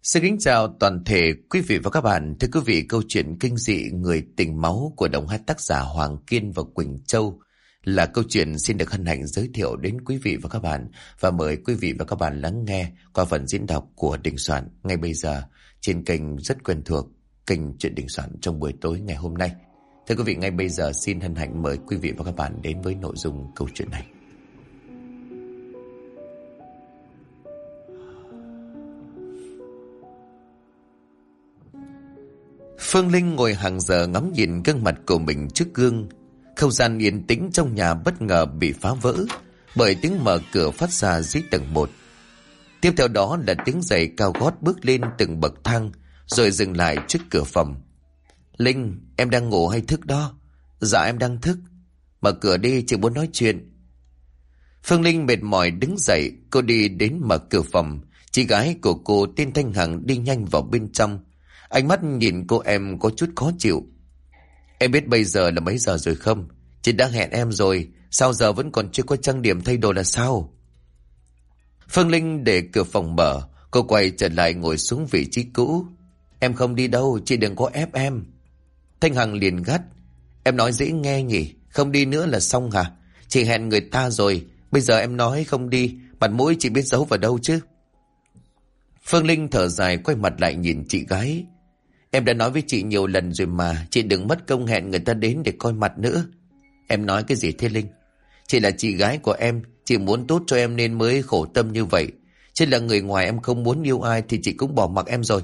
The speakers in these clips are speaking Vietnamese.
Xin kính chào toàn thể quý vị và các bạn. Thưa quý vị, câu chuyện kinh dị Người tình máu của đồng hai tác giả Hoàng Kiên và Quỳnh Châu là câu chuyện xin được hân hạnh giới thiệu đến quý vị và các bạn, và mời quý vị và các bạn lắng nghe qua phần diễn đọc của Đình Soạn ngay bây giờ trên kênh rất quen thuộc, kênh Chuyện Đình Soạn trong buổi tối ngày hôm nay. Thưa quý vị, ngay bây giờ xin hân hạnh mời quý vị và các bạn đến với nội dung câu chuyện này. Phương Linh ngồi hàng giờ ngắm nhìn gương mặt của mình trước gương. Không gian yên tĩnh trong nhà bất ngờ bị phá vỡ bởi tiếng mở cửa phát ra dưới tầng 1. Tiếp theo đó là tiếng giày cao gót bước lên từng bậc thang rồi dừng lại trước cửa phòng. Linh, em đang ngủ hay thức đó? Dạ em đang thức. Mở cửa đi, chị muốn nói chuyện. Phương Linh mệt mỏi đứng dậy, cô đi đến mở cửa phòng. Chị gái của cô tên Thanh Hằng đi nhanh vào bên trong. Ánh mắt nhìn cô em có chút khó chịu. Em biết bây giờ là mấy giờ rồi không? Chị đã hẹn em rồi, sao giờ vẫn còn chưa có trang điểm thay đồ là sao? Phương Linh để cửa phòng mở, cô quay trở lại ngồi xuống vị trí cũ. Em không đi đâu, chị đừng có ép em. Thanh Hằng liền gắt. Em nói dễ nghe nhỉ, không đi nữa là xong hả? Chị hẹn người ta rồi, bây giờ em nói không đi, mặt mũi chị biết giấu vào đâu chứ? Phương Linh thở dài quay mặt lại nhìn chị gái. Em đã nói với chị nhiều lần rồi mà, chị đừng mất công hẹn người ta đến để coi mặt nữa. Em nói cái gì thế Linh? Chị là chị gái của em, chị muốn tốt cho em nên mới khổ tâm như vậy. Chứ là người ngoài em không muốn yêu ai thì chị cũng bỏ mặc em rồi.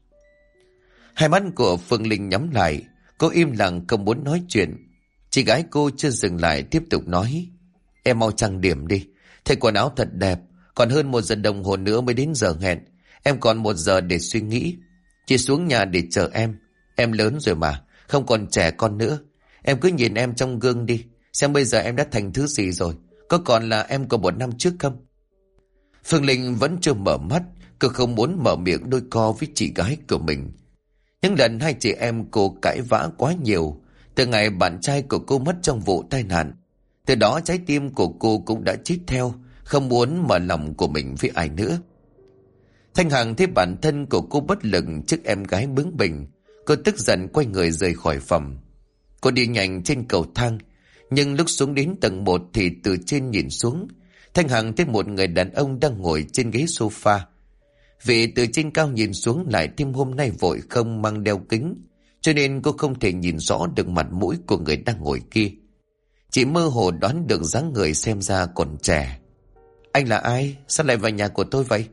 Hai mắt của Phương Linh nhắm lại, cô im lặng không muốn nói chuyện. Chị gái cô chưa dừng lại tiếp tục nói. Em mau trang điểm đi, thay quần áo thật đẹp, còn hơn 1 giờ đồng hồ nữa mới đến giờ hẹn. Em còn 1 giờ để suy nghĩ. Chị xuống nhà để chờ em. Em lớn rồi mà, không còn trẻ con nữa. Em cứ nhìn em trong gương đi, xem bây giờ em đã thành thứ gì rồi. Có còn là em của 1 năm trước không? Phương Linh vẫn chưa mở mắt. Cô không muốn mở miệng đôi co với chị gái của mình. Những lần hai chị em cô cãi vã quá nhiều. Từ ngày bạn trai của cô mất trong vụ tai nạn, từ đó trái tim của cô cũng đã chết theo, không muốn mở lòng của mình với ai nữa. Thanh Hằng thấy bản thân của cô bất lực trước em gái bướng bỉnh. Cô tức giận quay người rời khỏi phòng. Cô đi nhanh trên cầu thang, nhưng lúc xuống đến tầng 1 thì từ trên nhìn xuống, Thanh Hằng thấy một người đàn ông đang ngồi trên ghế sofa. Vì từ trên cao nhìn xuống lại thêm hôm nay vội không mang đeo kính, cho nên cô không thể nhìn rõ được mặt mũi của người đang ngồi kia. Chỉ mơ hồ đoán được dáng người xem ra còn trẻ. Anh là ai? Sao lại vào nhà của tôi vậy?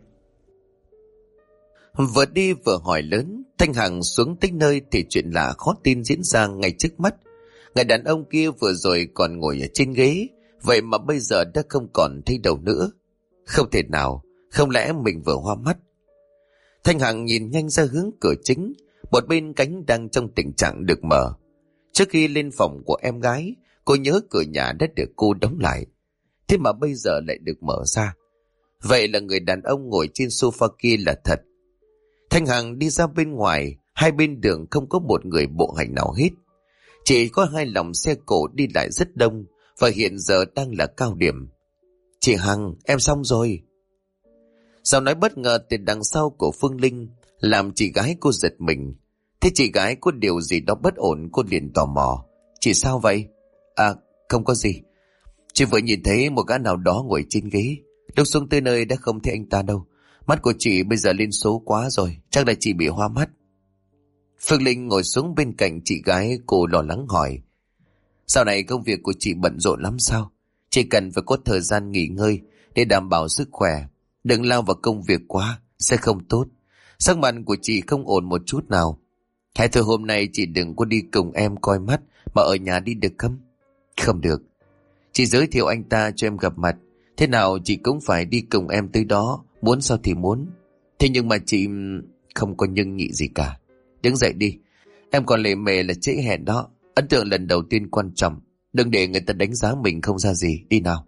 Vừa đi vừa hỏi lớn, Thanh Hằng xuống tới nơi thì chuyện lạ khó tin diễn ra ngay trước mắt. Người đàn ông kia vừa rồi còn ngồi ở trên ghế, vậy mà bây giờ đã không còn thấy đâu nữa. Không thể nào, không lẽ mình vừa hoa mắt? Thanh Hằng nhìn nhanh ra hướng cửa chính, một bên cánh đang trong tình trạng được mở. Trước khi lên phòng của em gái, cô nhớ cửa nhà đã được cô đóng lại. Thế mà bây giờ lại được mở ra. Vậy là người đàn ông ngồi trên sofa kia là thật. Thanh Hằng đi ra bên ngoài, hai bên đường không có một người bộ hành nào hết. Chỉ có 2 lòng xe cộ đi lại rất đông, và hiện giờ đang là cao điểm. Chị Hằng, em xong rồi. Giọng nói bất ngờ từ đằng sau của Phương Linh làm chị gái cô giật mình. Thế chị gái có điều gì đó bất ổn, cô liền tò mò. Chị sao vậy? À, không có gì. Chị vừa nhìn thấy một gã nào đó ngồi trên ghế. Lúc xuống tới nơi đã không thấy anh ta đâu. Mắt của chị bây giờ lên số quá rồi, chắc là chị bị hoa mắt. Phương Linh ngồi xuống bên cạnh chị gái, cô lo lắng hỏi. Dạo này công việc của chị bận rộn lắm sao? Chị cần phải có thời gian nghỉ ngơi để đảm bảo sức khỏe. Đừng lao vào công việc quá, sẽ không tốt. Sắc mặt của chị không ổn một chút nào. Hay thôi hôm nay chị đừng có đi cùng em coi mắt, mà ở nhà đi được không? Không được. Chị giới thiệu anh ta cho em gặp mặt. Thế nào chị cũng phải đi cùng em tới đó, muốn sao thì muốn. Thế nhưng mà chị... Không có nhưng nhị gì cả. Đứng dậy đi. Em còn lề mề là trễ hẹn đó. Ấn tượng lần đầu tiên quan trọng. Đừng để người ta đánh giá mình không ra gì. Đi nào.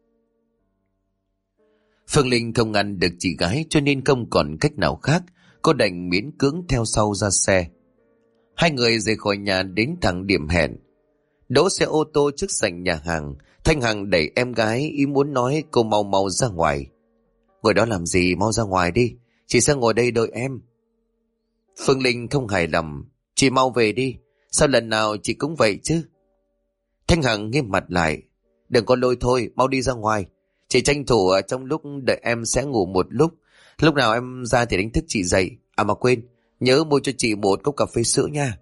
Phương Linh không ngăn được chị gái, cho nên không còn cách nào khác. Cô đành miễn cưỡng theo sau ra xe. Hai người rời khỏi nhà đến thẳng điểm hẹn. Đỗ xe ô tô trước sảnh nhà hàng. Thanh Hằng đẩy em gái, ý muốn nói cô mau mau ra ngoài. Ngồi đó làm gì, mau ra ngoài đi. Chị sẽ ngồi đây đợi em. Phương Linh không hài lòng. Chị mau về đi. Sao lần nào chị cũng vậy chứ? Thanh Hằng nghiêm mặt lại. Đừng có lôi thôi, mau đi ra ngoài. Chị tranh thủ ở trong lúc đợi em sẽ ngủ một lúc. Lúc nào em ra thì đánh thức chị dậy. À mà quên, nhớ mua cho chị một cốc cà phê sữa nha.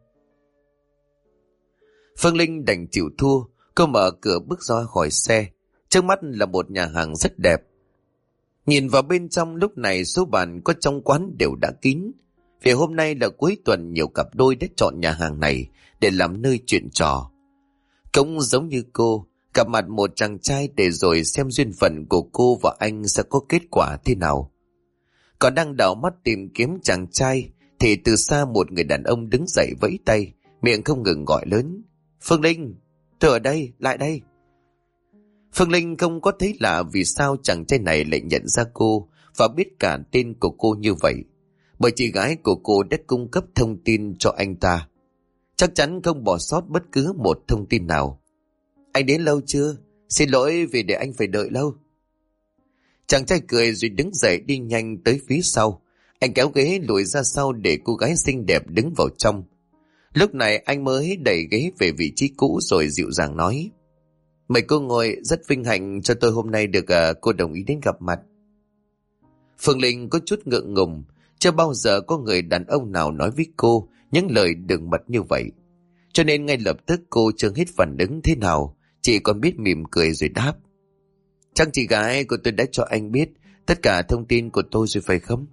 Phương Linh đành chịu thua. Cô mở cửa bước ra khỏi xe. Trước mắt là một nhà hàng rất đẹp. Nhìn vào bên trong lúc này số bàn có trong quán đều đã kín. Vì hôm nay là cuối tuần, nhiều cặp đôi đã chọn nhà hàng này để làm nơi chuyện trò. Cũng giống như cô, gặp mặt một chàng trai để rồi xem duyên phận của cô và anh sẽ có kết quả thế nào. Còn đang đảo mắt tìm kiếm chàng trai thì từ xa một người đàn ông đứng dậy vẫy tay, miệng không ngừng gọi lớn. Phương Linh, tôi ở đây, lại đây. Phương Linh không có thấy lạ vì sao chàng trai này lại nhận ra cô và biết cả tên của cô như vậy. Bởi chị gái của cô đã cung cấp thông tin cho anh ta. Chắc chắn không bỏ sót bất cứ một thông tin nào. Anh đến lâu chưa? Xin lỗi vì để anh phải đợi lâu. Chàng trai cười rồi đứng dậy đi nhanh tới phía sau. Anh kéo ghế lùi ra sau để cô gái xinh đẹp đứng vào trong. Lúc này anh mới đẩy ghế về vị trí cũ rồi dịu dàng nói. Mời cô ngồi, rất vinh hạnh cho tôi hôm nay được cô đồng ý đến gặp mặt. Phương Linh có chút ngượng ngùng. Chưa bao giờ có người đàn ông nào nói với cô những lời đường mật như vậy. Cho nên ngay lập tức cô chưa hết phản ứng thế nào, chị còn biết mỉm cười rồi đáp. Chắc chị gái của tôi đã cho anh biết tất cả thông tin của tôi rồi phải không?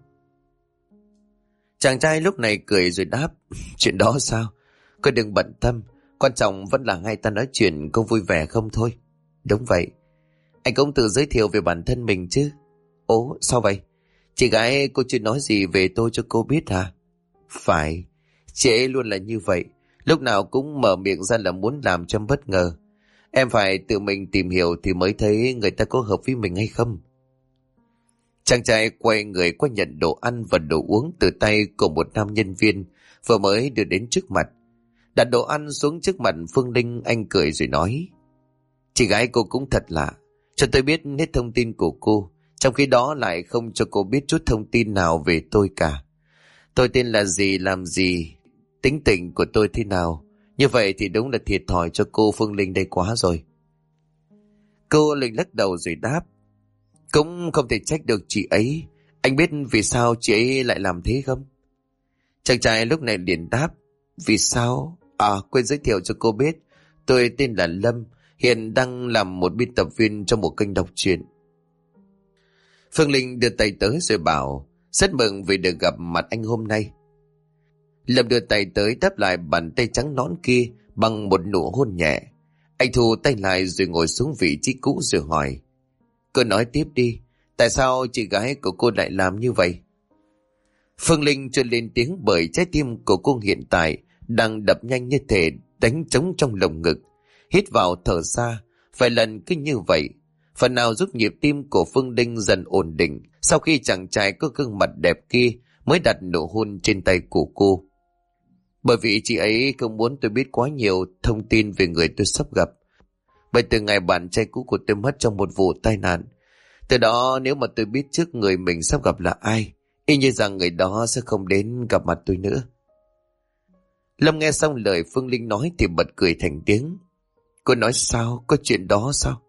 Chàng trai lúc này cười rồi đáp. Chuyện đó sao? Cô đừng bận tâm, quan trọng vẫn là hai ta nói chuyện có vui vẻ không thôi. Đúng vậy. Anh cũng tự giới thiệu về bản thân mình chứ. Ồ, sao vậy? Chị gái cô chưa nói gì về tôi cho cô biết hả? Phải, chị ấy luôn là như vậy. Lúc nào cũng mở miệng ra là muốn làm cho bất ngờ. Em phải tự mình tìm hiểu thì mới thấy người ta có hợp với mình hay không. Chàng trai quay người qua nhận đồ ăn và đồ uống từ tay của một nam nhân viên vừa mới đưa đến trước mặt. Đặt đồ ăn xuống trước mặt Phương Linh, anh cười rồi nói. Chị gái cô cũng thật lạ, cho tôi biết hết thông tin của cô, trong khi đó lại không cho cô biết chút thông tin nào về tôi cả. Tôi tên là gì, làm gì, tính tình của tôi thế nào. Như vậy thì đúng là thiệt thòi cho cô Phương Linh đây quá rồi. Cô Linh lắc đầu rồi đáp. Cũng không thể trách được chị ấy. Anh biết vì sao chị ấy lại làm thế không? Chàng trai lúc này liền đáp. Vì sao? À, quên giới thiệu cho cô biết. Tôi tên là Lâm, hiện đang làm một biên tập viên trong một kênh đọc truyện. Phương Linh đưa tay tới rồi bảo. Rất mừng vì được gặp mặt anh hôm nay. Lâm đưa tay tới đáp lại bàn tay trắng nõn kia bằng một nụ hôn nhẹ. Anh thu tay lại rồi ngồi xuống vị trí cũ rồi hỏi. Cô nói tiếp đi, tại sao chị gái của cô lại làm như vậy? Phương Linh chưa lên tiếng bởi trái tim của cô hiện tại đang đập nhanh như thể đánh trống trong lồng ngực. Hít vào thở ra, vài lần cứ như vậy. Phần nào giúp nhịp tim của Phương Linh dần ổn định sau khi chàng trai có gương mặt đẹp kia mới đặt nụ hôn trên tay của cô. Bởi vì chị ấy không muốn tôi biết quá nhiều thông tin về người tôi sắp gặp. Bởi từ ngày bạn trai cũ của tôi mất trong một vụ tai nạn, từ đó nếu mà tôi biết trước người mình sắp gặp là ai, y như rằng người đó sẽ không đến gặp mặt tôi nữa. Lâm nghe xong lời Phương Linh nói thì bật cười thành tiếng. Cô nói sao? Có chuyện đó sao?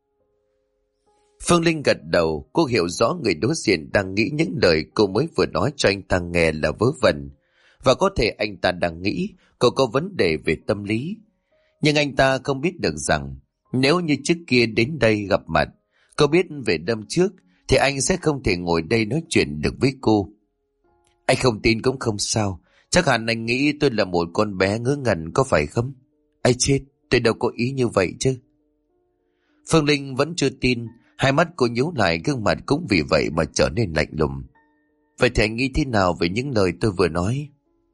Phương Linh gật đầu. Cô hiểu rõ người đối diện đang nghĩ những lời cô mới vừa nói cho anh ta nghe là vớ vẩn. Và có thể anh ta đang nghĩ cô có vấn đề về tâm lý. Nhưng anh ta không biết được rằng nếu như trước kia đến đây gặp mặt, cô biết về đêm trước, thì anh sẽ không thể ngồi đây nói chuyện được với cô. Anh không tin cũng không sao. Chắc hẳn anh nghĩ tôi là một con bé ngớ ngẩn có phải không? Ai chết, tôi đâu có ý như vậy chứ. Phương Linh vẫn chưa tin. Hai mắt cô nhíu lại, gương mặt cũng vì vậy mà trở nên lạnh lùng. Vậy thì anh nghĩ thế nào về những lời tôi vừa nói?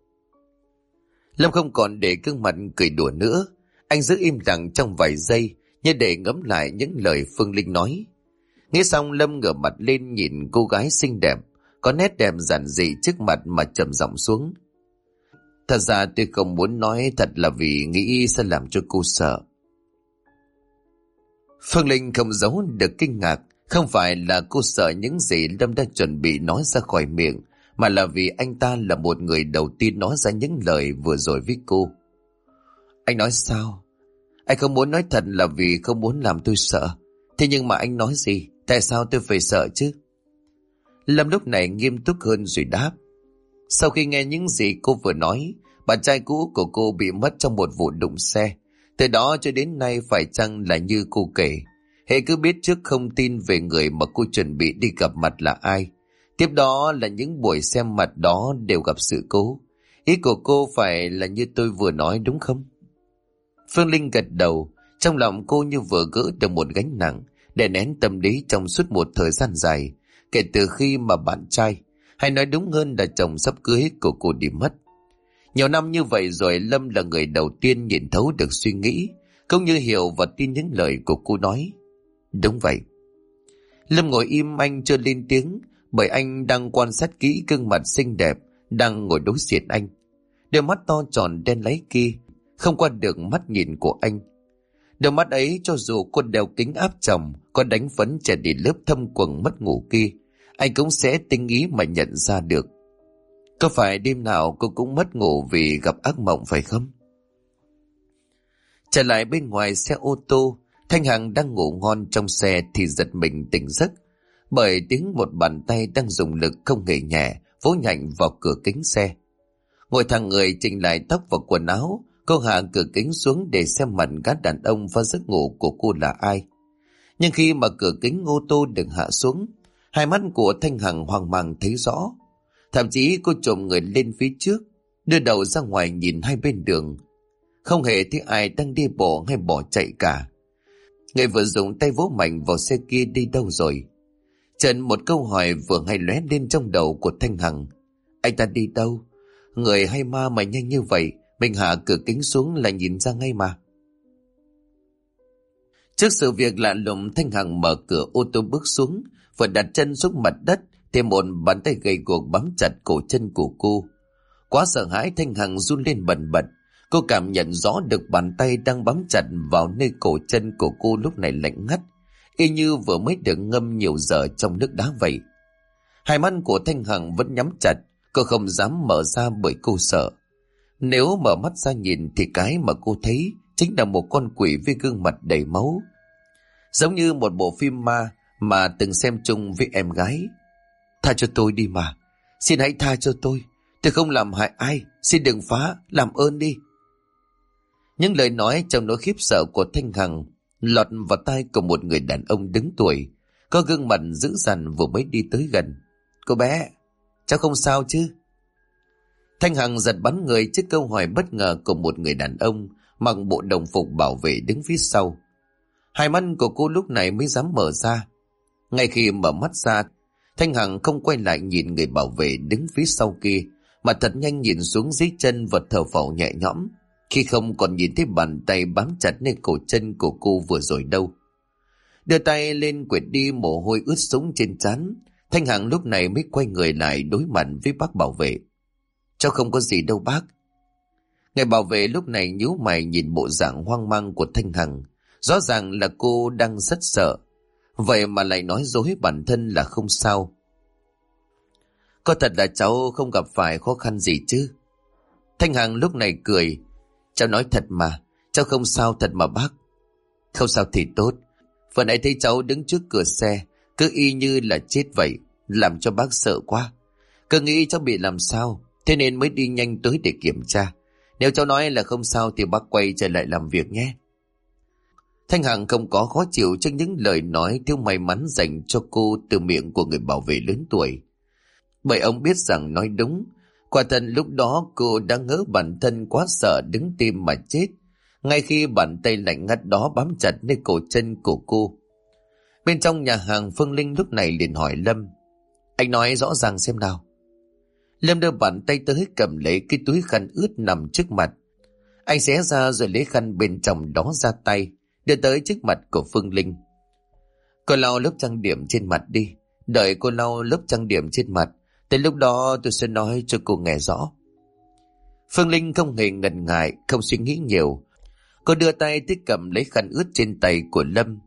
Lâm không còn để gương mặt cười đùa nữa. Anh giữ im lặng trong vài giây như để ngẫm lại những lời Phương Linh nói. Nghe xong Lâm ngửa mặt lên nhìn cô gái xinh đẹp, có nét đẹp giản dị trước mặt mà trầm giọng xuống. Thật ra tôi không muốn nói thật là vì nghĩ sẽ làm cho cô sợ. Phương Linh không giấu được kinh ngạc Không phải là cô sợ những gì Lâm đã chuẩn bị nói ra khỏi miệng, mà là vì anh ta là một người đầu tiên nói ra những lời vừa rồi với cô. Anh nói sao? Anh không muốn nói thật là vì không muốn làm tôi sợ. Thế nhưng mà anh nói gì? Tại sao tôi phải sợ chứ? Lâm lúc này nghiêm túc hơn rồi đáp. Sau khi nghe những gì cô vừa nói, bạn trai cũ của cô bị mất trong một vụ đụng xe. Từ đó cho đến nay phải chăng là như cô kể, hễ cứ biết trước thông tin về người mà cô chuẩn bị đi gặp mặt là ai, tiếp đó là những buổi xem mặt đó đều gặp sự cố. Ý của cô phải là như tôi vừa nói đúng không? Phương Linh gật đầu, trong lòng cô như vừa gỡ được một gánh nặng, đè nén tâm lý trong suốt một thời gian dài, kể từ khi mà bạn trai, hay nói đúng hơn là chồng sắp cưới của cô đi mất. Nhiều năm như vậy rồi, Lâm là người đầu tiên nhìn thấu được suy nghĩ, cũng như hiểu và tin những lời của cô nói. Đúng vậy. Lâm ngồi im, anh chưa lên tiếng, bởi anh đang quan sát kỹ gương mặt xinh đẹp đang ngồi đối diện anh. Đôi mắt to tròn đen láy kia không qua được mắt nhìn của anh. Đôi mắt ấy cho dù cô đeo kính áp tròng, có đánh phấn che đi lớp thâm quầng mất ngủ kia, anh cũng sẽ tinh ý mà nhận ra được. Có phải đêm nào cô cũng mất ngủ vì gặp ác mộng phải không? Trở lại bên ngoài xe ô tô, Thanh Hằng đang ngủ ngon trong xe thì giật mình tỉnh giấc, bởi tiếng một bàn tay đang dùng lực không hề nhẹ vỗ nhmạnh vào cửa kính xe. Ngồi thẳng người chỉnh lại tóc và quần áo, cô hạ cửa kính xuống để xem mặt gã đàn ông và giấc ngủ của cô là ai. Nhưng khi mà cửa kính ô tô được hạ xuống, hai mắt của Thanh Hằng hoang mang thấy rõ. Thậm chí cô trồm người lên phía trước, đưa đầu ra ngoài nhìn hai bên đường. Không hề thấy ai đang đi bộ hay bỏ chạy cả. Người vừa dùng tay vỗ mạnh vào xe kia đi đâu rồi? Trần một câu hỏi vừa hay lóe lên trong đầu của Thanh Hằng. Anh ta đi đâu? Người hay ma mà nhanh như vậy, mình hạ cửa kính xuống là nhìn ra ngay mà. Trước sự việc lạ lùng, Thanh Hằng mở cửa ô tô bước xuống, vừa đặt chân xuống mặt đất thì một bàn tay gầy guộc bám chặt cổ chân của cô. Quá sợ hãi, Thanh Hằng run lên bần bật. Cô cảm nhận rõ được bàn tay đang bám chặt vào nơi cổ chân của cô lúc này lạnh ngắt, y như vừa mới được ngâm nhiều giờ trong nước đá vậy. Hai mắt của Thanh Hằng vẫn nhắm chặt, cô không dám mở ra bởi cô sợ. Nếu mở mắt ra nhìn thì cái mà cô thấy chính là một con quỷ với gương mặt đầy máu, giống như một bộ phim ma mà từng xem chung với em gái. Tha cho tôi đi mà, xin hãy tha cho tôi không làm hại ai, xin đừng phá, làm ơn đi. Những lời nói trong nỗi khiếp sợ của Thanh Hằng lọt vào tai của một người đàn ông đứng tuổi, có gương mặt dữ dằn vừa mới đi tới gần. Cô bé, cháu không sao chứ? Thanh Hằng giật bắn người trước câu hỏi bất ngờ của một người đàn ông mặc bộ đồng phục bảo vệ đứng phía sau. Hai mắt của cô lúc này mới dám mở ra. Ngay khi mở mắt ra, Thanh Hằng không quay lại nhìn người bảo vệ đứng phía sau kia, mà thật nhanh nhìn xuống dưới chân và thở phào nhẹ nhõm, khi không còn nhìn thấy bàn tay bám chặt nơi cổ chân của cô vừa rồi đâu. Đưa tay lên quệt đi mồ hôi ướt sũng trên trán, Thanh Hằng lúc này mới quay người lại đối mặt với bác bảo vệ. Cháu không có gì đâu bác. Người bảo vệ lúc này nhíu mày nhìn bộ dạng hoang mang của Thanh Hằng. Rõ ràng là cô đang rất sợ, vậy mà lại nói dối bản thân là không sao. Có thật là cháu không gặp phải khó khăn gì chứ? Thanh Hằng lúc này cười. Cháu nói thật mà, cháu không sao thật mà bác. Không sao thì tốt. Vừa nãy thấy cháu đứng trước cửa xe, cứ y như là chết vậy, làm cho bác sợ quá. Cứ nghĩ cháu bị làm sao, thế nên mới đi nhanh tới để kiểm tra. Nếu cháu nói là không sao thì bác quay trở lại làm việc nhé. Thanh Hằng không có khó chịu trước những lời nói thiếu may mắn dành cho cô từ miệng của người bảo vệ lớn tuổi, bởi ông biết rằng nói đúng. Quả thật lúc đó cô đã ngỡ bản thân quá sợ đứng tim mà chết, ngay khi bàn tay lạnh ngắt đó bám chặt nơi cổ chân của cô. Bên trong nhà hàng, Phương Linh lúc này liền hỏi Lâm. Anh nói rõ ràng xem nào. Lâm đưa bàn tay tới cầm lấy cái túi khăn ướt nằm trước mặt. Anh xé ra rồi lấy khăn bên trong đó ra tay, đưa tới trước mặt của Phương Linh. Cô lau lớp trang điểm trên mặt đi. Đợi cô lau lớp trang điểm trên mặt, tới lúc đó tôi sẽ nói cho cô nghe rõ. Phương Linh không hề ngần ngại, không suy nghĩ nhiều. Cô đưa tay tới cầm lấy khăn ướt trên tay của Lâm.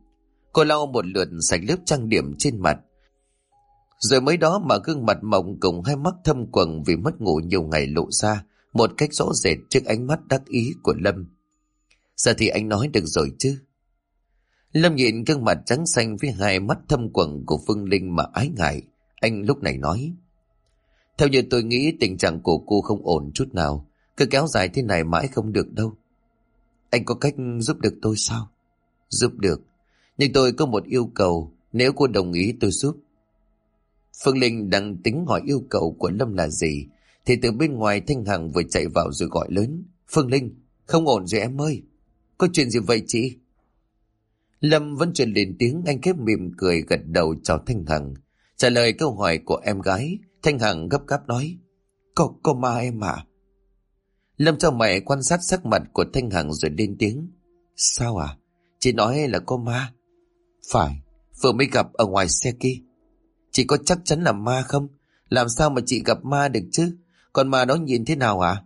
Cô lau một lượt sạch lớp trang điểm trên mặt. Rồi mới đó mà gương mặt mộng cùng hai mắt thâm quầng vì mất ngủ nhiều ngày lộ ra một cách rõ rệt trước ánh mắt đắc ý của Lâm. Giờ thì anh nói được rồi chứ? Lâm nhìn gương mặt trắng xanh với hai mắt thâm quầng của Phương Linh mà ái ngại. Anh lúc này nói: theo như tôi nghĩ tình trạng của cô không ổn chút nào. Cứ kéo dài thế này mãi không được đâu. Anh có cách giúp được tôi sao? Giúp được. Nhưng tôi có một yêu cầu. Nếu cô đồng ý tôi giúp. Phương Linh đang tính hỏi yêu cầu của Lâm là gì thì từ bên ngoài Thanh Hằng vừa chạy vào rồi gọi lớn: Phương Linh, không ổn rồi em ơi. Có chuyện gì vậy chị? Lâm vẫn chưa lên tiếng. Anh khép mỉm cười gật đầu chào Thanh Hằng. Trả lời câu hỏi của em gái, Thanh Hằng gấp gáp nói: Có ma em à? Lâm cho mày quan sát sắc mặt của Thanh Hằng rồi lên tiếng: sao à? Chị nói là có ma. Phải, vừa mới gặp ở ngoài xe kia. Chị có chắc chắn là ma không? Làm sao mà chị gặp ma được chứ? Còn ma đó nhìn thế nào hả?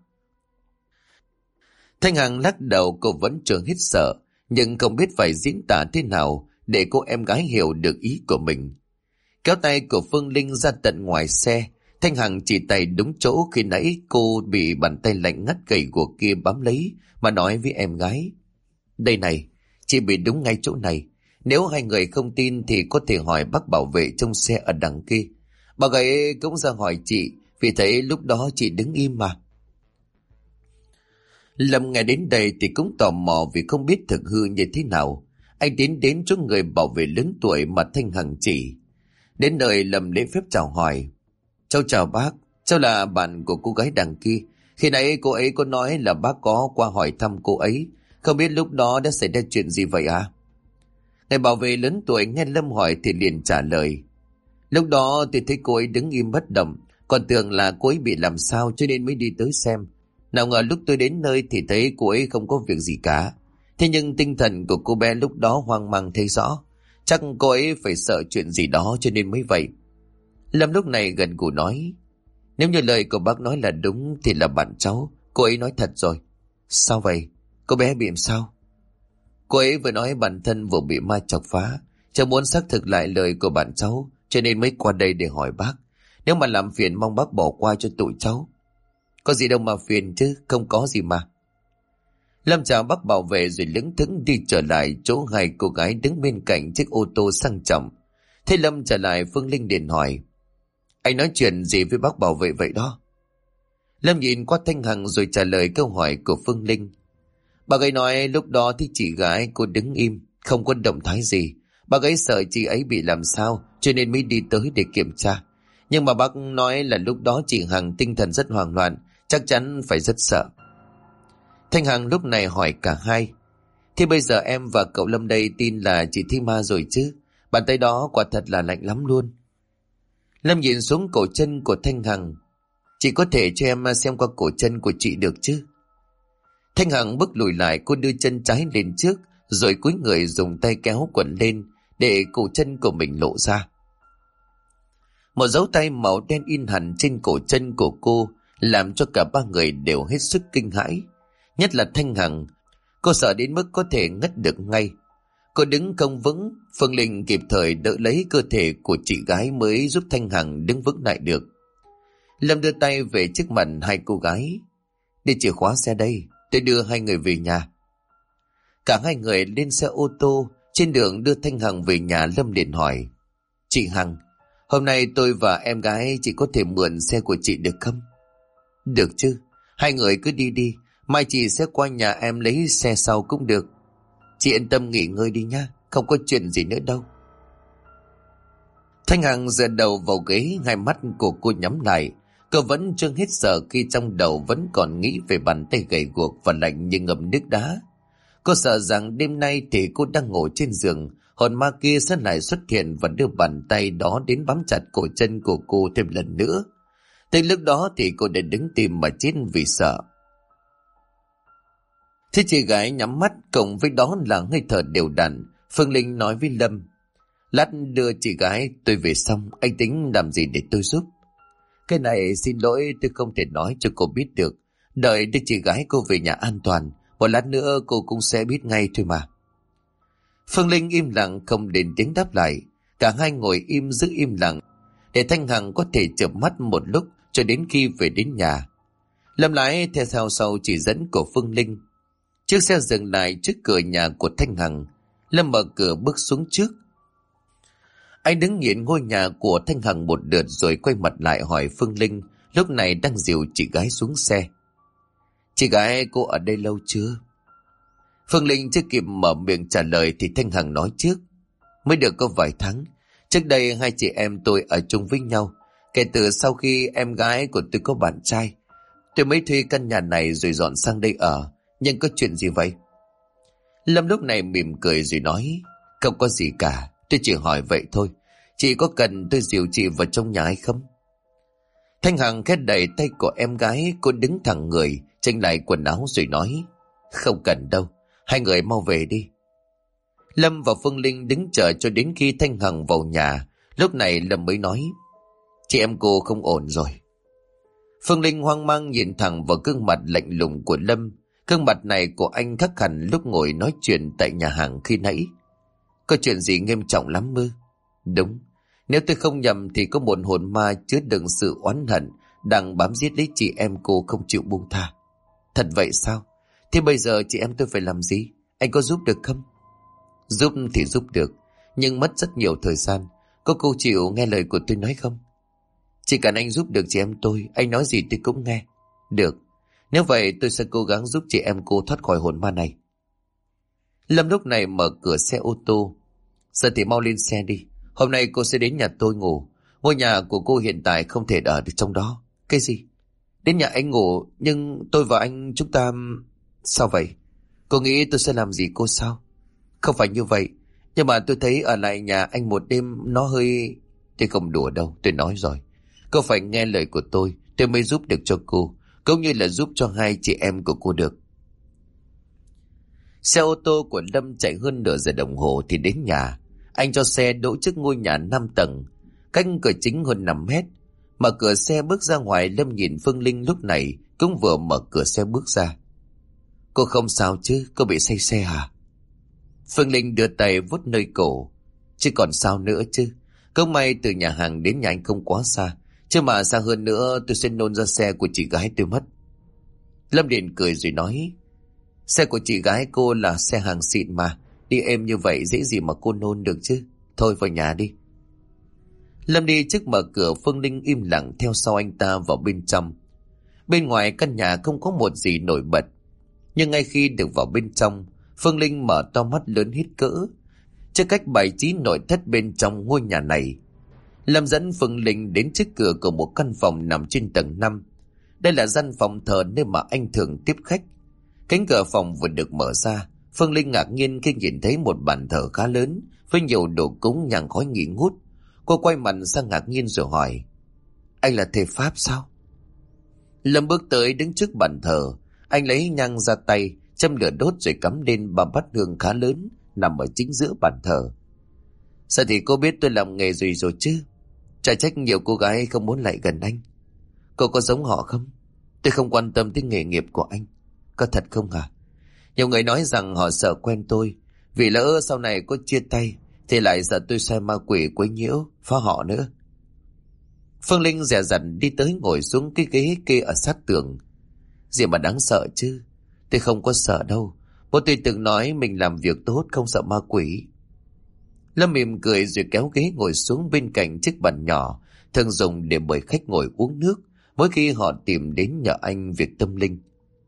Thanh Hằng lắc đầu. Cô vẫn chưa hết sợ, nhưng không biết phải diễn tả thế nào để cô em gái hiểu được ý của mình. Kéo tay của Phương Linh ra tận ngoài xe. Thanh Hằng chỉ tay đúng chỗ khi nãy cô bị bàn tay lạnh ngắt gầy guộc kia bám lấy, mà nói với em gái: đây này, chị bị đúng ngay chỗ này. Nếu hai người không tin thì có thể hỏi bác bảo vệ trong xe ở đằng kia. Bà ấy cũng ra hỏi chị, vì thấy lúc đó chị đứng im mà. Lâm nghe đến đây thì cũng tò mò vì không biết thực hư như thế nào. Anh đến chỗ người bảo vệ lớn tuổi mà Thanh Hằng chỉ. Đến nơi Lâm lễ phép chào hỏi: cháu chào bác, cháu là bạn của cô gái đằng kia. Khi nãy cô ấy có nói là bác có qua hỏi thăm cô ấy. Không biết lúc đó đã xảy ra chuyện gì vậy à? Người bảo vệ lớn tuổi nghe Lâm hỏi thì liền trả lời: lúc đó tôi thấy cô ấy đứng im bất động, còn tưởng là cô ấy bị làm sao cho nên mới đi tới xem. Nào ngờ lúc tôi đến nơi thì thấy cô ấy không có việc gì cả. Thế nhưng tinh thần của cô bé lúc đó hoang mang thấy rõ. Chắc cô ấy phải sợ chuyện gì đó cho nên mới vậy. Lâm lúc này gần gù nói: nếu như lời của bác nói là đúng thì là bạn cháu. Cô ấy nói thật rồi. Sao vậy? Cô bé bị làm sao? Cô ấy vừa nói bản thân vừa bị ma chọc phá. Cháu muốn xác thực lại lời của bạn cháu cho nên mới qua đây để hỏi bác. Nếu mà làm phiền mong bác bỏ qua cho tụi cháu. Có gì đâu mà phiền chứ, không có gì mà. Lâm chào bác bảo vệ rồi lững thững đi trở lại chỗ hai cô gái đứng bên cạnh chiếc ô tô sang trọng. Thế Lâm trở lại, Phương Linh liền hỏi: anh nói chuyện gì với bác bảo vệ vậy đó? Lâm nhìn qua Thanh Hằng rồi trả lời câu hỏi của Phương Linh. Bà ấy nói lúc đó thì chị gái cô đứng im, không có động thái gì. Bà ấy sợ chị ấy bị làm sao cho nên mới đi tới để kiểm tra. Nhưng mà bác nói là lúc đó chị Hằng tinh thần rất hoảng loạn, chắc chắn phải rất sợ. Thanh Hằng lúc này hỏi cả hai: thế bây giờ em và cậu Lâm đây tin là chị thấy ma rồi chứ? Bàn tay đó quả thật là lạnh lắm luôn. Lâm nhìn xuống cổ chân của Thanh Hằng: chị có thể cho em xem qua cổ chân của chị được chứ? Thanh Hằng bước lùi lại, cô đưa chân trái lên trước rồi cúi người dùng tay kéo quần lên để cổ chân của mình lộ ra. Một dấu tay màu đen in hẳn trên cổ chân của cô làm cho cả ba người đều hết sức kinh hãi. Nhất là Thanh Hằng, cô sợ đến mức có thể ngất được ngay. Cô đứng không vững, Phương Linh kịp thời đỡ lấy cơ thể của chị gái mới giúp Thanh Hằng đứng vững lại được. Lâm đưa tay về trước mặt hai cô gái: đi chìa khóa xe đây, tôi đưa hai người về nhà. Cả hai người lên xe ô tô. Trên đường đưa Thanh Hằng về nhà, Lâm liền hỏi: chị Hằng, hôm nay tôi và em gái chị có thể mượn xe của chị được không? Được chứ, hai người cứ đi đi, mai chị sẽ qua nhà em lấy xe sau cũng được. Chị yên tâm nghỉ ngơi đi nha, không có chuyện gì nữa đâu. Thanh Hằng dựa đầu vào ghế, hai mắt của cô nhắm lại. Cô vẫn chưa hết sợ khi trong đầu vẫn còn nghĩ về bàn tay gầy guộc và lạnh như ngầm nước đá. Cô sợ rằng đêm nay thì cô đang ngủ trên giường, hồn ma kia sẽ lại xuất hiện và đưa bàn tay đó đến bám chặt cổ chân của cô thêm lần nữa. Tới lúc đó thì cô đã đứng tim mà chết vì sợ. Thế chị gái nhắm mắt cộng với đó là hơi thở đều đặn. Phương Linh nói với Lâm: lát đưa chị gái tôi về xong, anh tính làm gì để tôi giúp? Cái này xin lỗi tôi không thể nói cho cô biết được. Đợi đưa chị gái cô về nhà an toàn, một lát nữa cô cũng sẽ biết ngay thôi mà. Phương Linh im lặng không đến tiếng đáp lại. Cả hai ngồi im giữ im lặng để Thanh Hằng có thể chợp mắt một lúc cho đến khi về đến nhà. Lâm lái theo sau chỉ dẫn của Phương Linh. Chiếc xe dừng lại trước cửa nhà của Thanh Hằng. Lâm mở cửa bước xuống trước. Anh đứng nhìn ngôi nhà của Thanh Hằng một lượt rồi quay mặt lại hỏi Phương Linh lúc này đang dìu chị gái xuống xe. Chị gái cô ở đây lâu chưa? Phương Linh chưa kịp mở miệng trả lời thì Thanh Hằng nói trước. Mới được có vài tháng. Trước đây hai chị em tôi ở chung với nhau. Kể từ sau khi em gái của tôi có bạn trai, tôi mới thuê căn nhà này rồi dọn sang đây ở. Nhưng có chuyện gì vậy? Lâm lúc này mỉm cười rồi nói. Không có gì cả, tôi chỉ hỏi vậy thôi. Chị có cần tôi dìu chị vào trong nhà hay không? Thanh Hằng khét đẩy tay của em gái. Cô đứng thẳng người, chỉnh lại quần áo rồi nói. Không cần đâu, hai người mau về đi. Lâm và Phương Linh đứng chờ cho đến khi Thanh Hằng vào nhà. Lúc này Lâm mới nói. Chị em cô không ổn rồi. Phương Linh hoang mang nhìn thẳng vào gương mặt lạnh lùng của Lâm. Gương mặt này của anh khác hẳn lúc ngồi nói chuyện tại nhà hàng khi nãy. Có chuyện gì nghiêm trọng lắm ư? Đúng, nếu tôi không nhầm thì có một hồn ma chứa đựng sự oán hận đang bám giết lấy chị em cô không chịu buông tha. Thật vậy sao? Thế bây giờ chị em tôi phải làm gì? Anh có giúp được không? Giúp thì giúp được, nhưng mất rất nhiều thời gian. Có cô chịu nghe lời của tôi nói không? Chỉ cần anh giúp được chị em tôi, anh nói gì tôi cũng nghe. Được, nếu vậy tôi sẽ cố gắng giúp chị em cô thoát khỏi hồn ma này. Lâm lúc này mở cửa xe ô tô. Giờ thì mau lên xe đi. Hôm nay cô sẽ đến nhà tôi ngủ. Ngôi nhà của cô hiện tại không thể ở được trong đó. Cái gì? Đến nhà anh ngủ, nhưng tôi và anh chúng ta... Sao vậy? Cô nghĩ tôi sẽ làm gì cô sao? Không phải như vậy. Nhưng mà tôi thấy ở lại nhà anh một đêm nó hơi... Tôi không đùa đâu, tôi nói rồi. Cô phải nghe lời của tôi mới giúp được cho cô. Cũng như là giúp cho hai chị em của cô được. Xe ô tô của Lâm chạy hơn nửa giờ đồng hồ thì đến nhà. Anh cho xe đỗ trước ngôi nhà 5 tầng, cách cửa chính hơn 5 mét. Mở cửa xe bước ra ngoài, Lâm nhìn Phương Linh lúc này cũng vừa mở cửa xe bước ra. Cô không sao chứ? Cô bị say xe hả? Phương Linh đưa tay vuốt nơi cổ. Chứ còn sao nữa chứ? Không may từ nhà hàng đến nhà anh không quá xa. Chứ mà xa hơn nữa tôi sẽ nôn ra xe của chị gái tôi mất. Lâm Điền cười rồi nói. Xe của chị gái cô là xe hàng xịn mà. Đi êm như vậy dễ gì mà cô nôn được chứ. Thôi vào nhà đi. Lâm đi trước mở cửa. Phương Linh im lặng theo sau anh ta vào bên trong. Bên ngoài căn nhà không có một gì nổi bật. Nhưng ngay khi được vào bên trong, Phương Linh mở to mắt lớn hít cỡ. Trước cách bày trí nội thất bên trong ngôi nhà này, Lâm dẫn Phương Linh đến trước cửa của một căn phòng nằm trên tầng 5. Đây là gian phòng thờ nơi mà anh thường tiếp khách. Cánh cửa phòng vừa được mở ra, Phương Linh ngạc nhiên khi nhìn thấy một bàn thờ khá lớn với nhiều đồ cúng nhang khói nghi ngút. Cô quay mặt sang ngạc nhiên rồi hỏi. Anh là thầy Pháp sao? Lâm bước tới đứng trước bàn thờ. Anh lấy nhang ra tay, châm lửa đốt rồi cắm lên 3 bát hương khá lớn nằm ở chính giữa bàn thờ. Sao thì cô biết tôi làm nghề gì rồi chứ? Chả trách nhiều cô gái không muốn lại gần anh. Cô có giống họ không? Tôi không quan tâm tới nghề nghiệp của anh. Có thật không hả? Nhiều người nói rằng họ sợ quen tôi, vì lỡ sau này có chia tay thì lại sợ tôi sai ma quỷ quấy nhiễu phá họ nữa. Phương Linh dè dặt đi tới ngồi xuống cái ghế kia ở sát tường. Gì mà đáng sợ chứ? Tôi không có sợ đâu. Bố tôi từng nói mình làm việc tốt không sợ ma quỷ. Lâm mỉm cười rồi kéo ghế ngồi xuống bên cạnh chiếc bàn nhỏ thường dùng để mời khách ngồi uống nước mỗi khi họ tìm đến nhờ anh việc tâm linh.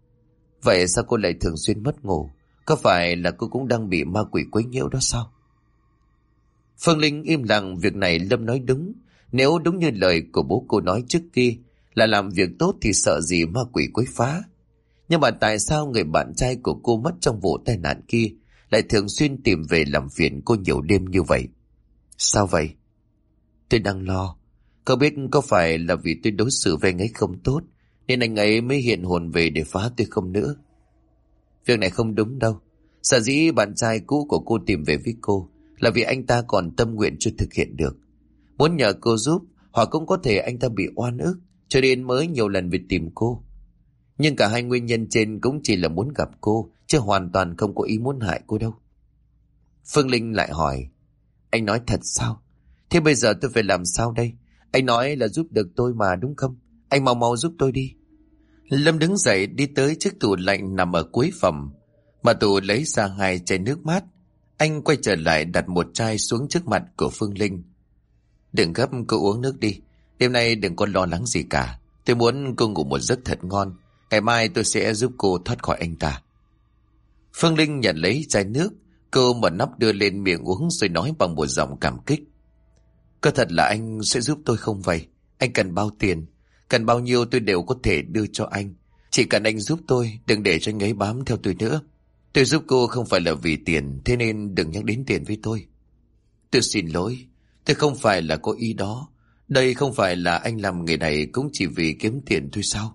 Vậy sao cô lại thường xuyên mất ngủ? Có phải là cô cũng đang bị ma quỷ quấy nhiễu đó sao? Phương Linh im lặng. Việc này Lâm nói đúng. Nếu đúng như lời của bố cô nói trước kia là làm việc tốt thì sợ gì ma quỷ quấy phá. Nhưng mà tại sao người bạn trai của cô mất trong vụ tai nạn kia lại thường xuyên tìm về làm phiền cô nhiều đêm như vậy? Sao vậy? Tôi đang lo. Cậu biết có phải là vì tôi đối xử với anh ấy không tốt nên anh ấy mới hiện hồn về để phá tôi không nữa? Việc này không đúng đâu. Sở dĩ bạn trai cũ của cô tìm về với cô là vì anh ta còn tâm nguyện chưa thực hiện được. Muốn nhờ cô giúp, hoặc cũng có thể anh ta bị oan ức cho nên mới nhiều lần về tìm cô. Nhưng cả hai nguyên nhân trên cũng chỉ là muốn gặp cô, chứ hoàn toàn không có ý muốn hại cô đâu. Phương Linh lại hỏi, anh nói thật sao? Thế bây giờ tôi phải làm sao đây? Anh nói là giúp được tôi mà đúng không? Anh mau mau giúp tôi đi. Lâm đứng dậy đi tới chiếc tủ lạnh nằm ở cuối phòng. Mà tủ lấy ra 2 chai nước mát. Anh quay trở lại đặt một chai xuống trước mặt của Phương Linh. Đừng gấp, cô uống nước đi. Đêm nay đừng có lo lắng gì cả. Tôi muốn cô ngủ một giấc thật ngon. Ngày mai tôi sẽ giúp cô thoát khỏi anh ta. Phương Linh nhận lấy chai nước. Cô mở nắp đưa lên miệng uống rồi nói bằng một giọng cảm kích. Có thật là anh sẽ giúp tôi không vậy? Anh cần bao tiền? Cần bao nhiêu tôi đều có thể đưa cho anh. Chỉ cần anh giúp tôi, đừng để cho anh ấy bám theo tôi nữa. Tôi giúp cô không phải là vì tiền, thế nên đừng nhắc đến tiền với tôi. Tôi xin lỗi, tôi không phải là có ý đó. Đây không phải là anh làm nghề này cũng chỉ vì kiếm tiền thôi sao?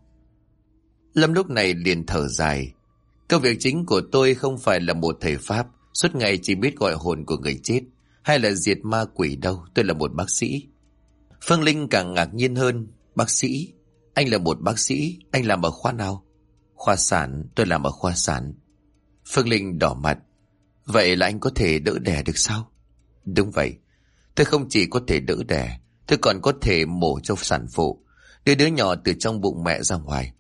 Lâm lúc này liền thở dài. Công việc chính của tôi không phải là một thầy Pháp, suốt ngày chỉ biết gọi hồn của người chết, hay là diệt ma quỷ đâu, tôi là một bác sĩ. Phương Linh càng ngạc nhiên hơn. Bác sĩ? Anh là một bác sĩ, anh làm ở khoa nào? Khoa sản, tôi làm ở khoa sản. Phương Linh đỏ mặt. Vậy là anh có thể đỡ đẻ được sao? Đúng vậy, tôi không chỉ có thể đỡ đẻ, tôi còn có thể mổ cho sản phụ, đưa đứa nhỏ từ trong bụng mẹ ra ngoài.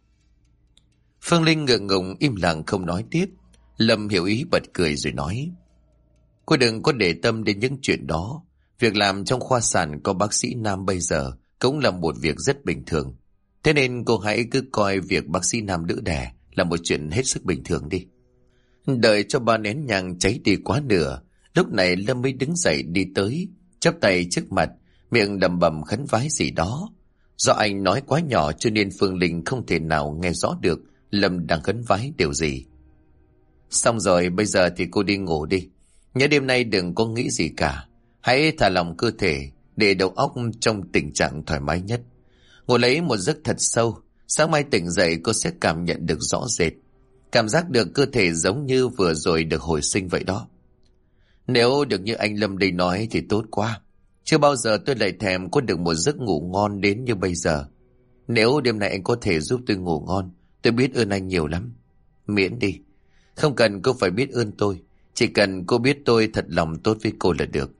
Phương Linh ngượng ngùng im lặng không nói tiếp. Lâm hiểu ý bật cười rồi nói, cô đừng có để tâm đến những chuyện đó. Việc làm trong khoa sản có bác sĩ nam bây giờ cũng là một việc rất bình thường. Thế nên cô hãy cứ coi việc bác sĩ nam đỡ đẻ là một chuyện hết sức bình thường đi. Đợi cho 3 nén nhang cháy đi quá nửa, lúc này Lâm mới đứng dậy đi tới, chắp tay trước mặt, miệng lẩm bẩm khấn vái gì đó. Do anh nói quá nhỏ cho nên Phương Linh không thể nào nghe rõ được Lâm đang khấn vái điều gì. Xong rồi, bây giờ thì cô đi ngủ đi. Nhớ đêm nay đừng có nghĩ gì cả. Hãy thả lỏng cơ thể để đầu óc trong tình trạng thoải mái nhất. Ngủ lấy một giấc thật sâu. Sáng mai tỉnh dậy cô sẽ cảm nhận được rõ rệt. Cảm giác được cơ thể giống như vừa rồi được hồi sinh vậy đó. Nếu được như anh Lâm đây nói thì tốt quá. Chưa bao giờ tôi lại thèm có được một giấc ngủ ngon đến như bây giờ. Nếu đêm nay anh có thể giúp tôi ngủ ngon, tôi biết ơn anh nhiều lắm. Miễn đi. Không cần cô phải biết ơn tôi. Chỉ cần cô biết tôi thật lòng tốt với cô là được.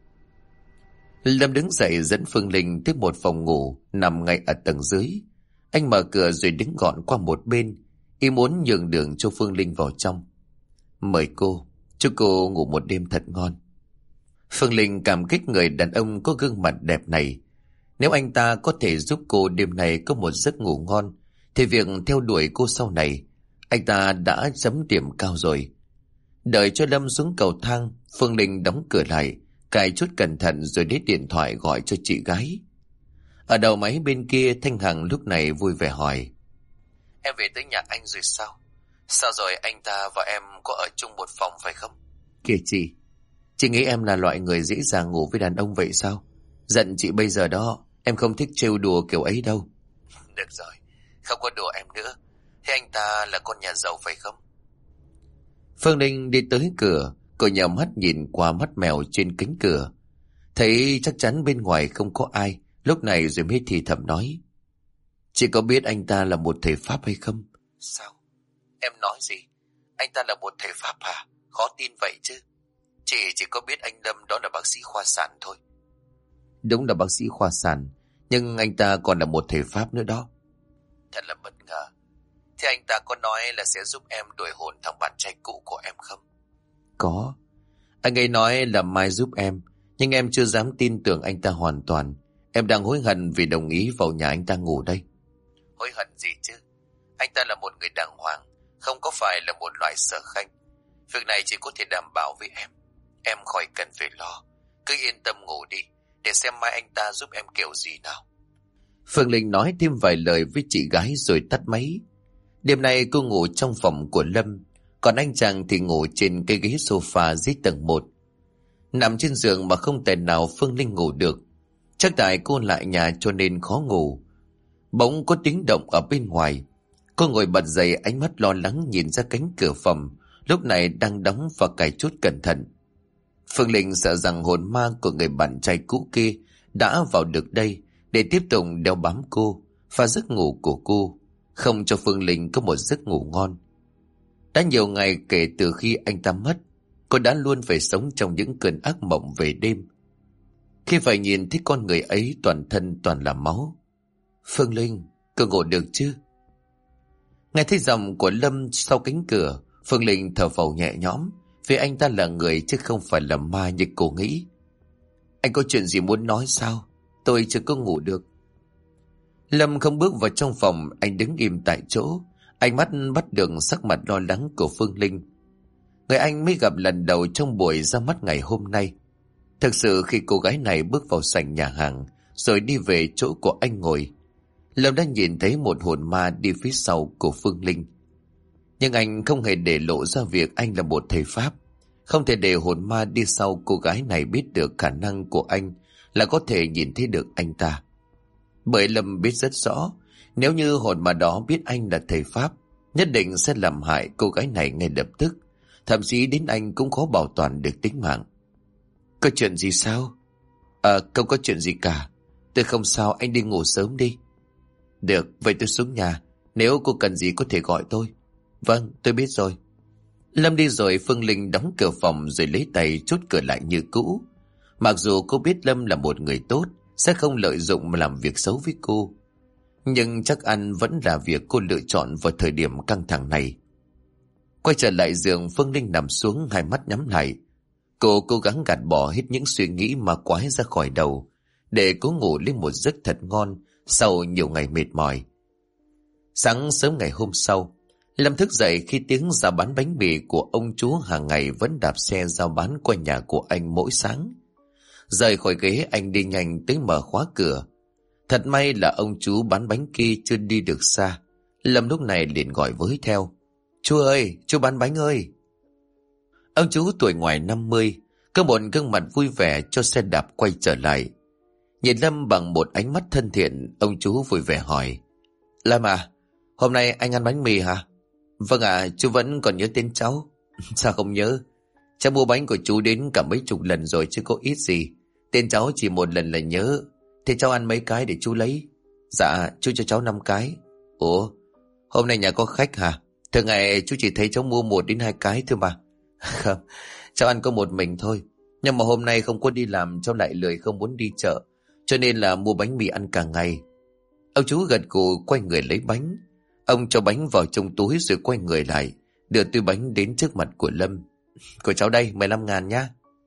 Lâm đứng dậy dẫn Phương Linh tới một phòng ngủ nằm ngay ở tầng dưới. Anh mở cửa rồi đứng gọn qua một bên, ý muốn nhường đường cho Phương Linh vào trong. Mời cô, chúc cô ngủ một đêm thật ngon. Phương Linh cảm kích người đàn ông có gương mặt đẹp này. Nếu anh ta có thể giúp cô đêm nay có một giấc ngủ ngon, thì việc theo đuổi cô sau này, anh ta đã chấm điểm cao rồi. Đợi cho Lâm xuống cầu thang, Phương Linh đóng cửa lại, cài chút cẩn thận rồi lấy điện thoại gọi cho chị gái. Ở đầu máy bên kia, Thanh Hằng lúc này vui vẻ hỏi, em về tới nhà anh rồi sao? Sao rồi, anh ta và em có ở chung một phòng phải không? Kìa chị nghĩ em là loại người dễ dàng ngủ với đàn ông vậy sao? Giận chị bây giờ đó, em không thích trêu đùa kiểu ấy đâu. Được rồi, không có đùa em nữa. Thế anh ta là con nhà giàu phải không? Phương Linh đi tới cửa, cô nhắm mắt nhìn qua mắt mèo trên kính cửa. Thấy chắc chắn bên ngoài không có ai, lúc này rồi mới thì thầm nói, chị có biết anh ta là một thầy Pháp hay không? Sao? Em nói gì? Anh ta là một thầy Pháp hả? Khó tin vậy chứ. Chị chỉ có biết anh Lâm đó là bác sĩ khoa sản thôi. Đúng là bác sĩ khoa sản, nhưng anh ta còn là một thầy Pháp nữa đó. Thật là bất ngờ. Thế anh ta có nói là sẽ giúp em đuổi hồn thằng bạn trai cũ của em không? Có. Anh ấy nói là mai giúp em, nhưng em chưa dám tin tưởng anh ta hoàn toàn. Em đang hối hận vì đồng ý vào nhà anh ta ngủ đây. Hối hận gì chứ? Anh ta là một người đàng hoàng, không có phải là một loại sở khanh. Việc này chỉ có thể đảm bảo với em. Em khỏi cần phải lo. Cứ yên tâm ngủ đi, để xem mai anh ta giúp em kiểu gì nào. Phương Linh nói thêm vài lời với chị gái rồi tắt máy. Đêm nay cô ngủ trong phòng của Lâm, còn anh chàng thì ngủ trên cái ghế sofa dưới tầng 1. Nằm trên giường mà không thể nào Phương Linh ngủ được. Chắc tại cô lại nhà cho nên khó ngủ. Bỗng có tiếng động ở bên ngoài. Cô ngồi bật dậy, ánh mắt lo lắng nhìn ra cánh cửa phòng, lúc này đang đóng và cài chút cẩn thận. Phương Linh sợ rằng hồn ma của người bạn trai cũ kia đã vào được đây để tiếp tục đeo bám cô và giấc ngủ của cô, không cho Phương Linh có một giấc ngủ ngon. Đã nhiều ngày kể từ khi anh ta mất, cô đã luôn phải sống trong những cơn ác mộng về đêm, khi phải nhìn thấy con người ấy toàn thân toàn là máu. Phương Linh, cô ngủ được chứ? Nghe thấy giọng của Lâm sau cánh cửa, Phương Linh thở phào nhẹ nhõm, vì anh ta là người chứ không phải là ma như cô nghĩ. Anh có chuyện gì muốn nói sao? Tôi chưa có ngủ được. Lâm không bước vào trong phòng, anh đứng im tại chỗ, ánh mắt bắt được sắc mặt lo lắng của Phương Linh. Người anh mới gặp lần đầu trong buổi ra mắt ngày hôm nay. Thực sự khi cô gái này bước vào sảnh nhà hàng rồi đi về chỗ của anh ngồi, Lâm đã nhìn thấy một hồn ma đi phía sau của Phương Linh. Nhưng anh không hề để lộ ra việc anh là một thầy Pháp. Không thể để hồn ma đi sau cô gái này biết được khả năng của anh là có thể nhìn thấy được anh ta. Bởi Lâm biết rất rõ, nếu như hồn ma đó biết anh là thầy Pháp, nhất định sẽ làm hại cô gái này ngay lập tức. Thậm chí đến anh cũng khó bảo toàn được tính mạng. Có chuyện gì sao? Không có chuyện gì cả. Tôi không sao, anh đi ngủ sớm đi. Được, vậy tôi xuống nhà. Nếu cô cần gì có thể gọi tôi. Vâng, tôi biết rồi. Lâm đi rồi, Phương Linh đóng cửa phòng rồi lấy tay chốt cửa lại như cũ. Mặc dù cô biết Lâm là một người tốt, sẽ không lợi dụng mà làm việc xấu với cô, nhưng chắc ăn vẫn là việc cô lựa chọn vào thời điểm căng thẳng này. Quay trở lại giường, Phương Linh nằm xuống, hai mắt nhắm lại. Cô cố gắng gạt bỏ hết những suy nghĩ ma quái ra khỏi đầu, để cố ngủ lên một giấc thật ngon sau nhiều ngày mệt mỏi. Sáng sớm ngày hôm sau, Lâm thức dậy khi tiếng rao bán bánh mì của ông chú hàng ngày vẫn đạp xe rao bán qua nhà của anh mỗi sáng. Rời khỏi ghế, anh đi nhanh tới mở khóa cửa. Thật may là ông chú bán bánh kia chưa đi được xa. Lâm lúc này liền gọi với theo. Chú ơi, chú bán bánh ơi. Ông chú tuổi ngoài 50, có một gương mặt vui vẻ cho xe đạp quay trở lại. Nhìn Lâm bằng một ánh mắt thân thiện, ông chú vui vẻ hỏi. Lâm à, hôm nay anh ăn bánh mì hả? Vâng ạ, chú vẫn còn nhớ tên cháu. Sao không nhớ? Cháu mua bánh của chú đến cả mấy chục lần rồi chứ có ít gì. Tên cháu chỉ một lần là nhớ. Thế cháu ăn mấy cái để chú lấy? Dạ, chú cho cháu 5 cái. Ủa, hôm nay nhà có khách hả? Thường ngày chú chỉ thấy cháu mua 1 đến 2 cái thôi mà. Không, cháu ăn có một mình thôi. Nhưng mà hôm nay không có đi làm, cháu lại lười không muốn đi chợ, cho nên là mua bánh mì ăn cả ngày. Ông chú gật gù quay người lấy bánh. Ông cho bánh vào trong túi rồi quay người lại, đưa túi bánh đến trước mặt của Lâm. Của cháu đây, 15.000 nhá.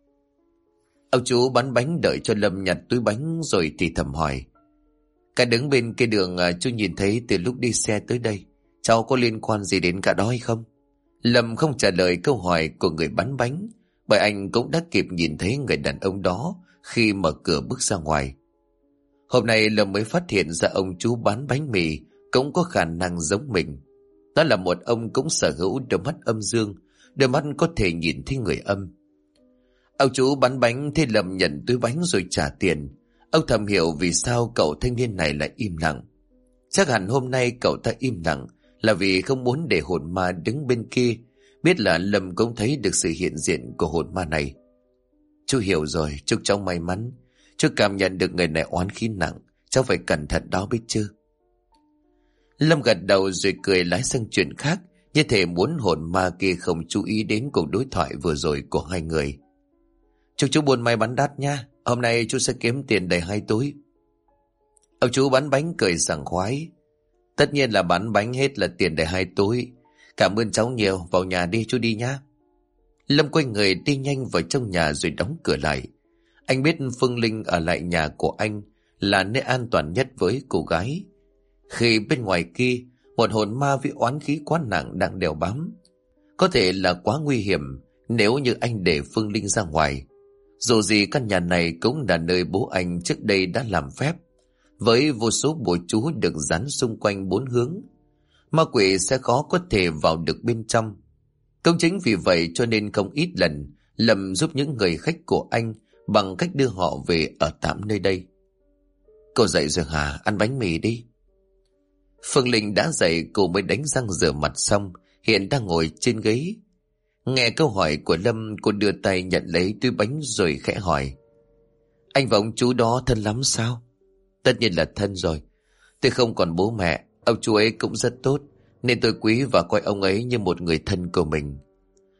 Ông chú bán bánh đợi cho Lâm nhặt túi bánh rồi thì thầm hỏi. Cái đứng bên kia đường chú nhìn thấy từ lúc đi xe tới đây, cháu có liên quan gì đến cả đó hay không? Lâm không trả lời câu hỏi của người bán bánh, bởi anh cũng đã kịp nhìn thấy người đàn ông đó khi mở cửa bước ra ngoài. Hôm nay Lâm mới phát hiện ra ông chú bán bánh mì cũng có khả năng giống mình. Đó là một ông cũng sở hữu đôi mắt âm dương, đôi mắt có thể nhìn thấy người âm. Ông chú bán bánh thấy Lâm nhận túi bánh rồi trả tiền. Ông thầm hiểu vì sao cậu thanh niên này lại im lặng. Chắc hẳn hôm nay cậu ta im lặng là vì không muốn để hồn ma đứng bên kia biết là Lâm cũng thấy được sự hiện diện của hồn ma này. Chú hiểu rồi, chúc cháu may mắn. Chú cảm nhận được người này oán khí nặng, cháu phải cẩn thận đó biết chưa? Lâm gật đầu rồi cười lái sang chuyện khác, như thể muốn hồn ma kia không chú ý đến cuộc đối thoại vừa rồi của hai người. Chúc chú buôn may bán đắt nha, hôm nay chú sẽ kiếm tiền đầy 2 túi. Ông chú bán bánh cười sảng khoái. Tất nhiên là bán bánh hết là tiền đầy 2 túi. Cảm ơn cháu nhiều, vào nhà đi chú đi nhá. Lâm quay người đi nhanh vào trong nhà rồi đóng cửa lại. Anh biết Phương Linh ở lại nhà của anh là nơi an toàn nhất với cô gái. Khi bên ngoài kia, một hồn ma với oán khí quá nặng đang đeo bám. Có thể là quá nguy hiểm nếu như anh để Phương Linh ra ngoài. Dù gì căn nhà này cũng là nơi bố anh trước đây đã làm phép, với vô số bùa chú được dán xung quanh 4 hướng. Ma quỷ sẽ khó có thể vào được bên trong. Cũng chính vì vậy cho nên không ít lần Lâm giúp những người khách của anh bằng cách đưa họ về ở tạm nơi đây. Cô dậy rồi hả? Ăn bánh mì đi. Phương Linh đã dậy, cô mới đánh răng rửa mặt xong, hiện đang ngồi trên ghế. Nghe câu hỏi của Lâm, cô đưa tay nhận lấy túi bánh rồi khẽ hỏi. Anh và ông chú đó thân lắm sao? Tất nhiên là thân rồi. Tôi không còn bố mẹ, ông chú ấy cũng rất tốt, nên tôi quý và coi ông ấy như một người thân của mình.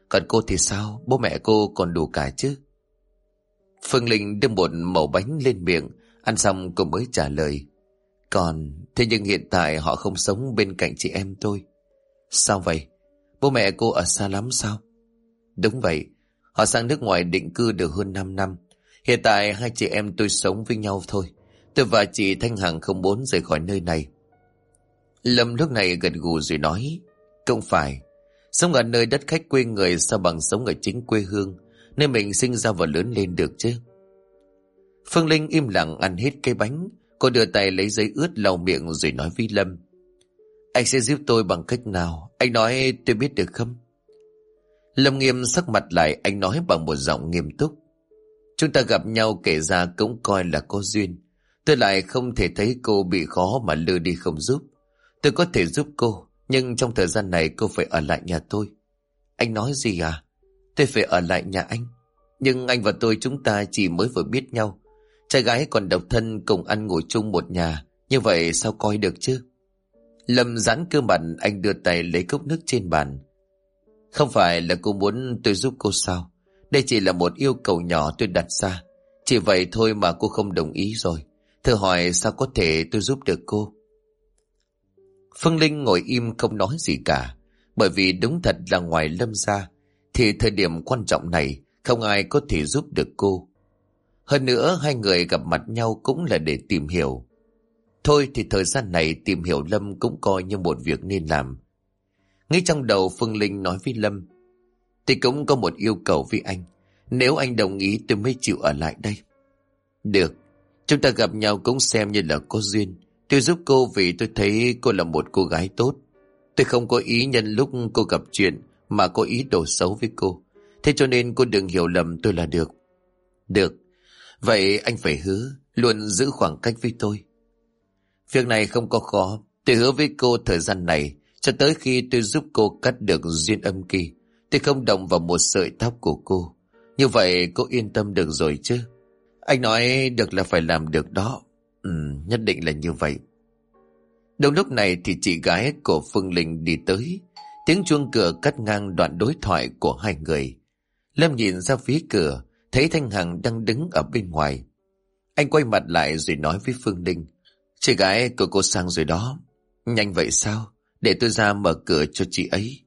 Còn cô thì sao? Bố mẹ cô còn đủ cả chứ? Phương Linh đưa một mẩu bánh lên miệng, ăn xong cô mới trả lời. Còn, thế nhưng hiện tại họ không sống bên cạnh chị em tôi. Sao vậy? Bố mẹ cô ở xa lắm sao? Đúng vậy, họ sang nước ngoài định cư được hơn 5 năm. Hiện tại hai chị em tôi sống với nhau thôi. Tôi và chị Thanh Hằng không muốn rời khỏi nơi này. Lâm lúc này gật gù rồi nói. Không phải, sống ở nơi đất khách quê người sao bằng sống ở chính quê hương, nơi mình sinh ra và lớn lên được chứ. Phương Linh im lặng ăn hết cái bánh. Cô đưa tay lấy giấy ướt lau miệng rồi nói với Lâm. Anh sẽ giúp tôi bằng cách nào? Anh nói tôi biết được không? Lâm nghiêm sắc mặt lại, anh nói bằng một giọng nghiêm túc. Chúng ta gặp nhau kể ra cũng coi là có duyên. Tôi lại không thể thấy cô bị khó mà lơ đi không giúp. Tôi có thể giúp cô, nhưng trong thời gian này cô phải ở lại nhà tôi. Anh nói gì à? Tôi phải ở lại nhà anh. Nhưng anh và tôi chúng ta chỉ mới vừa biết nhau. Trai gái còn độc thân cùng ăn ngủ chung một nhà. Như vậy sao coi được chứ? Lâm giãn cơ mặt, anh đưa tay lấy cốc nước trên bàn. Không phải là cô muốn tôi giúp cô sao? Đây chỉ là một yêu cầu nhỏ tôi đặt ra. Chỉ vậy thôi mà cô không đồng ý rồi. Thử hỏi sao có thể tôi giúp được cô? Phương Linh ngồi im không nói gì cả. Bởi vì đúng thật là ngoài Lâm ra thì thời điểm quan trọng này không ai có thể giúp được cô. Hơn nữa hai người gặp mặt nhau cũng là để tìm hiểu. Thôi thì thời gian này tìm hiểu Lâm cũng coi như một việc nên làm. Ngay trong đầu Phương Linh nói với Lâm. Thì cũng có một yêu cầu với anh. Nếu anh đồng ý tôi mới chịu ở lại đây. Được, chúng ta gặp nhau cũng xem như là có duyên. Tôi giúp cô vì tôi thấy cô là một cô gái tốt. Tôi không có ý nhân lúc cô gặp chuyện mà có ý đồ xấu với cô. Thế cho nên cô đừng hiểu lầm tôi là được. Được, vậy anh phải hứa luôn giữ khoảng cách với tôi. Việc này không có khó. Tôi hứa với cô thời gian này cho tới khi tôi giúp cô cắt được duyên âm kỳ, tôi không động vào một sợi tóc của cô. Như vậy cô yên tâm được rồi chứ? Anh nói được là phải làm được đó. Nhất định là như vậy. Đúng lúc này thì chị gái của Phương Linh đi tới. Tiếng chuông cửa cắt ngang đoạn đối thoại của hai người. Lâm nhìn ra phía cửa, thấy Thanh Hằng đang đứng ở bên ngoài. Anh quay mặt lại rồi nói với Phương Linh. Chị gái của cô sang rồi đó. Nhanh vậy sao? Để tôi ra mở cửa cho chị ấy.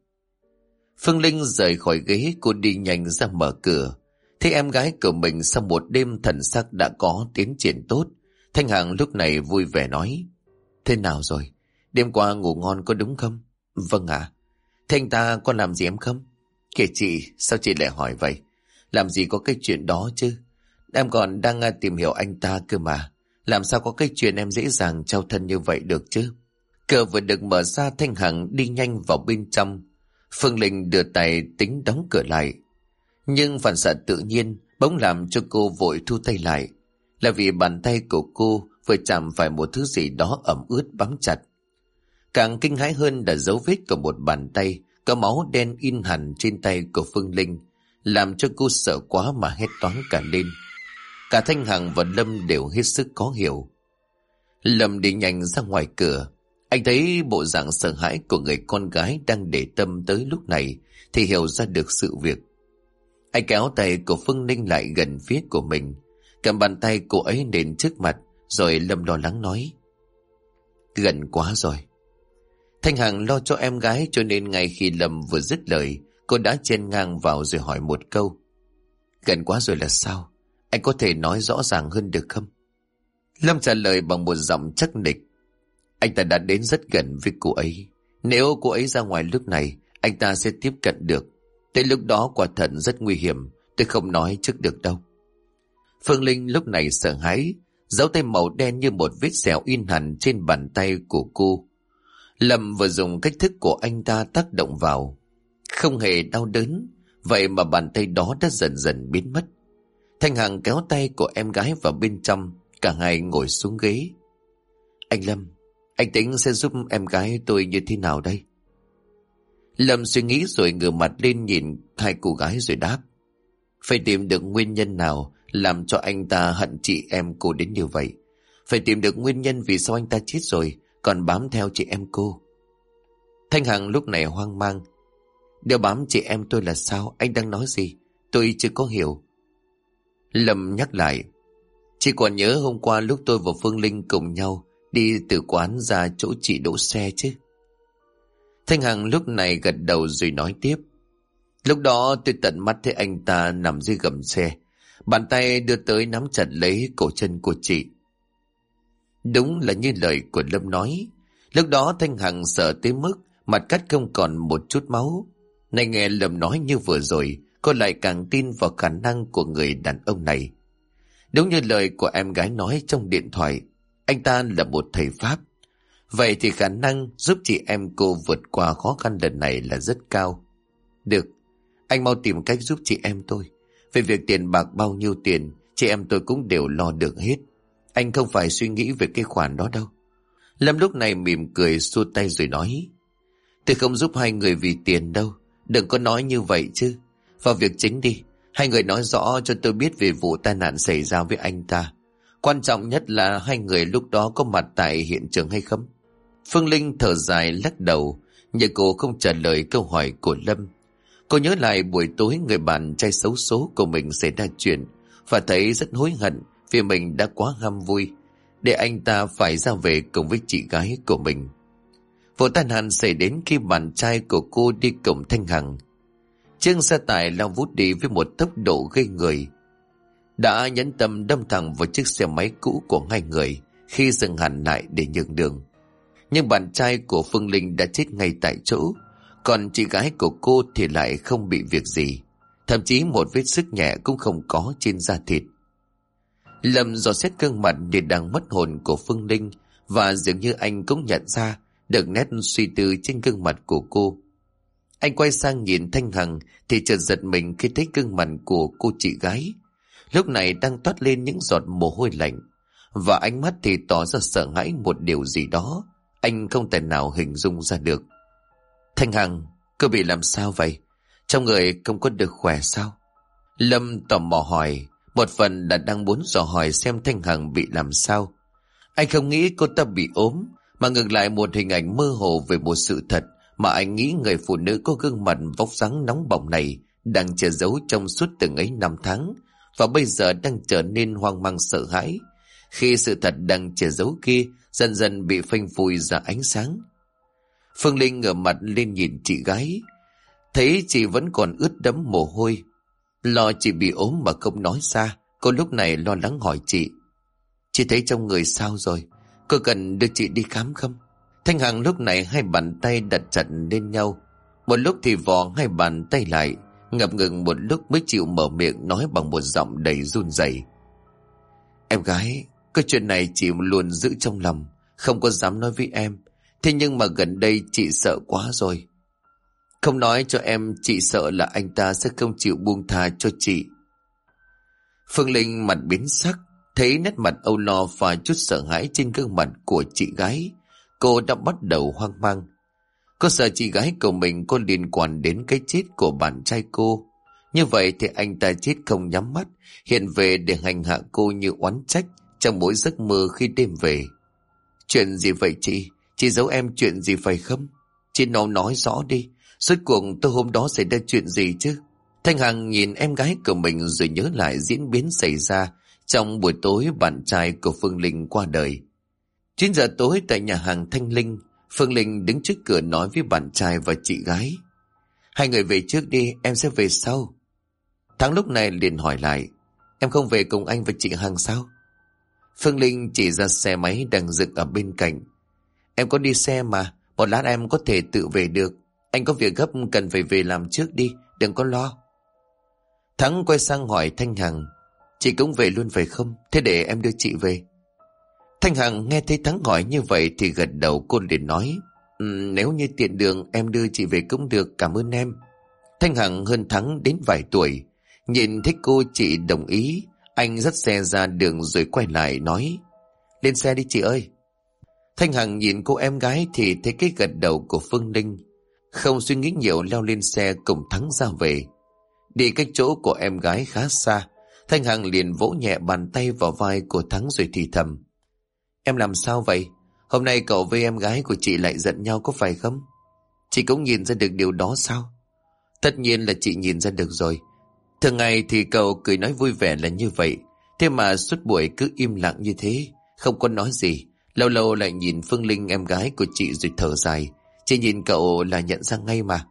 Phương Linh rời khỏi ghế, cô đi nhanh ra mở cửa. Thấy em gái của mình sau một đêm thần sắc đã có tiến triển tốt. Thanh Hằng lúc này vui vẻ nói. Thế nào rồi? Đêm qua ngủ ngon có đúng không? Vâng ạ. Thế anh ta có làm gì em không? Kể chị, sao chị lại hỏi vậy? Làm gì có cái chuyện đó chứ? Em còn đang tìm hiểu anh ta cơ mà. Làm sao có cái chuyện em dễ dàng trao thân như vậy được chứ? Cửa vừa được mở ra, Thanh Hằng đi nhanh vào bên trong. Phương Linh đưa tay tính đóng cửa lại. Nhưng phản xạ tự nhiên bỗng làm cho cô vội thu tay lại. Là vì bàn tay của cô vừa chạm phải một thứ gì đó ẩm ướt bám chặt. Càng kinh hãi hơn là dấu vết của một bàn tay có máu đen in hẳn trên tay của Phương Linh, làm cho cô sợ quá mà hét toáng cả lên. Cả Thanh Hằng và Lâm đều hết sức khó hiểu. Lâm đi nhanh ra ngoài cửa. Anh thấy bộ dạng sợ hãi của người con gái đang để tâm tới lúc này thì hiểu ra được sự việc. Anh kéo tay của Phương Linh lại gần phía của mình, cầm bàn tay cô ấy đến trước mặt, rồi Lâm lo lắng nói. Gần quá rồi. Thanh Hằng lo cho em gái cho nên ngay khi Lâm vừa dứt lời, cô đã chen ngang vào rồi hỏi một câu. Gần quá rồi là sao? Anh có thể nói rõ ràng hơn được không? Lâm trả lời bằng một giọng chắc nịch. Anh ta đã đến rất gần với cô ấy. Nếu cô ấy ra ngoài lúc này, anh ta sẽ tiếp cận được. Tới lúc đó quả thật rất nguy hiểm. Tôi không nói trước được đâu. Phương Linh lúc này sợ hãi. Dấu tay màu đen như một vết sẹo in hẳn trên bàn tay của cô. Lâm vừa dùng cách thức của anh ta tác động vào. Không hề đau đớn. Vậy mà bàn tay đó đã dần dần biến mất. Thanh Hằng kéo tay của em gái vào bên trong. Cả hai ngồi xuống ghế. Anh Lâm, anh tính sẽ giúp em gái tôi như thế nào đây? Lâm suy nghĩ rồi ngửa mặt lên nhìn hai cô gái rồi đáp. Phải tìm được nguyên nhân nào làm cho anh ta hận chị em cô đến như vậy. Phải tìm được nguyên nhân vì sao anh ta chết rồi còn bám theo chị em cô. Thanh Hằng lúc này hoang mang. Đeo bám chị em tôi là sao? Anh đang nói gì? Tôi chưa có hiểu. Lâm nhắc lại. Chị còn nhớ hôm qua lúc tôi và Phương Linh cùng nhau đi từ quán ra chỗ chị đỗ xe chứ? Thanh Hằng lúc này gật đầu rồi nói tiếp. Lúc đó tôi tận mắt thấy anh ta nằm dưới gầm xe, bàn tay đưa tới nắm chặt lấy cổ chân của chị. Đúng là như lời của Lâm nói. Lúc đó Thanh Hằng sợ tới mức mặt cắt không còn một chút máu. Này nghe Lâm nói như vừa rồi, cô lại càng tin vào khả năng của người đàn ông này. Đúng như lời của em gái nói trong điện thoại, anh ta là một thầy Pháp. Vậy thì khả năng giúp chị em cô vượt qua khó khăn lần này là rất cao. Được, anh mau tìm cách giúp chị em tôi. Về việc tiền bạc bao nhiêu tiền, chị em tôi cũng đều lo được hết. Anh không phải suy nghĩ về cái khoản đó đâu. Lâm lúc này mỉm cười xua tay rồi nói. Tôi không giúp hai người vì tiền đâu. Đừng có nói như vậy chứ. Vào việc chính đi. Hai người nói rõ cho tôi biết về vụ tai nạn xảy ra với anh ta. Quan trọng nhất là hai người lúc đó có mặt tại hiện trường hay không? Phương Linh thở dài lắc đầu, nhưng cô không trả lời câu hỏi của Lâm. Cô nhớ lại buổi tối người bạn trai xấu số của mình xảy ra chuyện và thấy rất hối hận vì mình đã quá ham vui để anh ta phải ra về cùng với chị gái của mình. Vụ tai nạn xảy đến khi bạn trai của cô đi cùng Thanh Hằng. Chiếc xe tải lao vút đi với một tốc độ gây người, đã nhẫn tâm đâm thẳng vào chiếc xe máy cũ của hai người khi dừng hẳn lại để nhường đường. Nhưng bạn trai của Phương Linh đã chết ngay tại chỗ, còn chị gái của cô thì lại không bị việc gì, thậm chí một vết xước nhẹ cũng không có trên da thịt. Lâm dò xét gương mặt như đang mất hồn của Phương Linh, và dường như anh cũng nhận ra được nét suy tư trên gương mặt của cô. Anh quay sang nhìn Thanh Hằng thì chợt giật mình khi thấy gương mặt của cô chị gái lúc này đang toát lên những giọt mồ hôi lạnh, và ánh mắt thì tỏ ra sợ hãi một điều gì đó anh không thể nào hình dung ra được. Thanh Hằng, cô bị làm sao vậy? Trong người không có được khỏe sao? Lâm tò mò hỏi, một phần là đang muốn dò hỏi xem Thanh Hằng bị làm sao. Anh không nghĩ cô ta bị ốm, mà ngược lại một hình ảnh mơ hồ về một sự thật mà anh nghĩ người phụ nữ có gương mặt vóc dáng nóng bỏng này đang che giấu trong suốt từng ấy năm tháng, và bây giờ đang trở nên hoang mang sợ hãi khi sự thật đang che giấu kia dần dần bị phanh phui ra ánh sáng. Phương Linh ngửa mặt lên nhìn chị gái, thấy chị vẫn còn ướt đẫm mồ hôi. Lo chị bị ốm mà không nói ra, cô lúc này lo lắng hỏi chị. Chị thấy trong người sao rồi? Cô cần đưa chị đi khám không? Thanh Hằng lúc này hai bàn tay đặt chặt lên nhau. Một lúc thì vò hai bàn tay lại, ngập ngừng một lúc mới chịu mở miệng nói bằng một giọng đầy run rẩy. Em gái, cái chuyện này chị luôn giữ trong lòng, không có dám nói với em. Thế nhưng mà gần đây chị sợ quá rồi. Không nói cho em, chị sợ là anh ta sẽ không chịu buông tha cho chị. Phương Linh mặt biến sắc, thấy nét mặt âu lo và chút sợ hãi trên gương mặt của chị gái. Cô đã bắt đầu hoang mang. Cô sợ chị gái của mình có liên quan đến cái chết của bạn trai cô. Như vậy thì anh ta chết không nhắm mắt, hiện về để hành hạ cô như oán trách trong mỗi giấc mơ khi đêm về. Chuyện gì vậy chị? Chị giấu em chuyện gì phải không? Chị nói rõ đi. Rốt cuộc tôi hôm đó xảy ra chuyện gì chứ? Thanh Hằng nhìn em gái của mình rồi nhớ lại diễn biến xảy ra trong buổi tối bạn trai của Phương Linh qua đời. 9 giờ tối tại nhà hàng Thanh Linh, Phương Linh đứng trước cửa nói với bạn trai và chị gái. Hai người về trước đi, em sẽ về sau. Thắng lúc này liền hỏi lại, em không về cùng anh và chị Hằng sao? Phương Linh chỉ ra xe máy đang dựng ở bên cạnh. Em có đi xe mà, một lát em có thể tự về được. Anh có việc gấp cần phải về làm trước đi, đừng có lo. Thắng quay sang hỏi Thanh Hằng, chị cũng về luôn phải không? Thế để em đưa chị về. Thanh Hằng nghe thấy Thắng hỏi như vậy thì gật đầu. Cô liền nói, nếu như tiện đường em đưa chị về cũng được, cảm ơn em. Thanh Hằng hơn Thắng đến vài tuổi, nhìn thấy cô chị đồng ý, anh dắt xe ra đường rồi quay lại nói, lên xe đi chị ơi. Thanh Hằng nhìn cô em gái thì thấy cái gật đầu của Phương Linh, không suy nghĩ nhiều leo lên xe cùng Thắng ra về. Đi cách chỗ của em gái khá xa, Thanh Hằng liền vỗ nhẹ bàn tay vào vai của Thắng rồi thì thầm, em làm sao vậy? Hôm nay cậu với em gái của chị lại giận nhau có phải không? Chị cũng nhìn ra được điều đó sao? Tất nhiên là chị nhìn ra được rồi. Thường ngày thì cậu cười nói vui vẻ là như vậy, thế mà suốt buổi cứ im lặng như thế, không có nói gì. Lâu lâu lại nhìn Phương Linh em gái của chị rồi thở dài. Chị nhìn cậu là nhận ra ngay mà.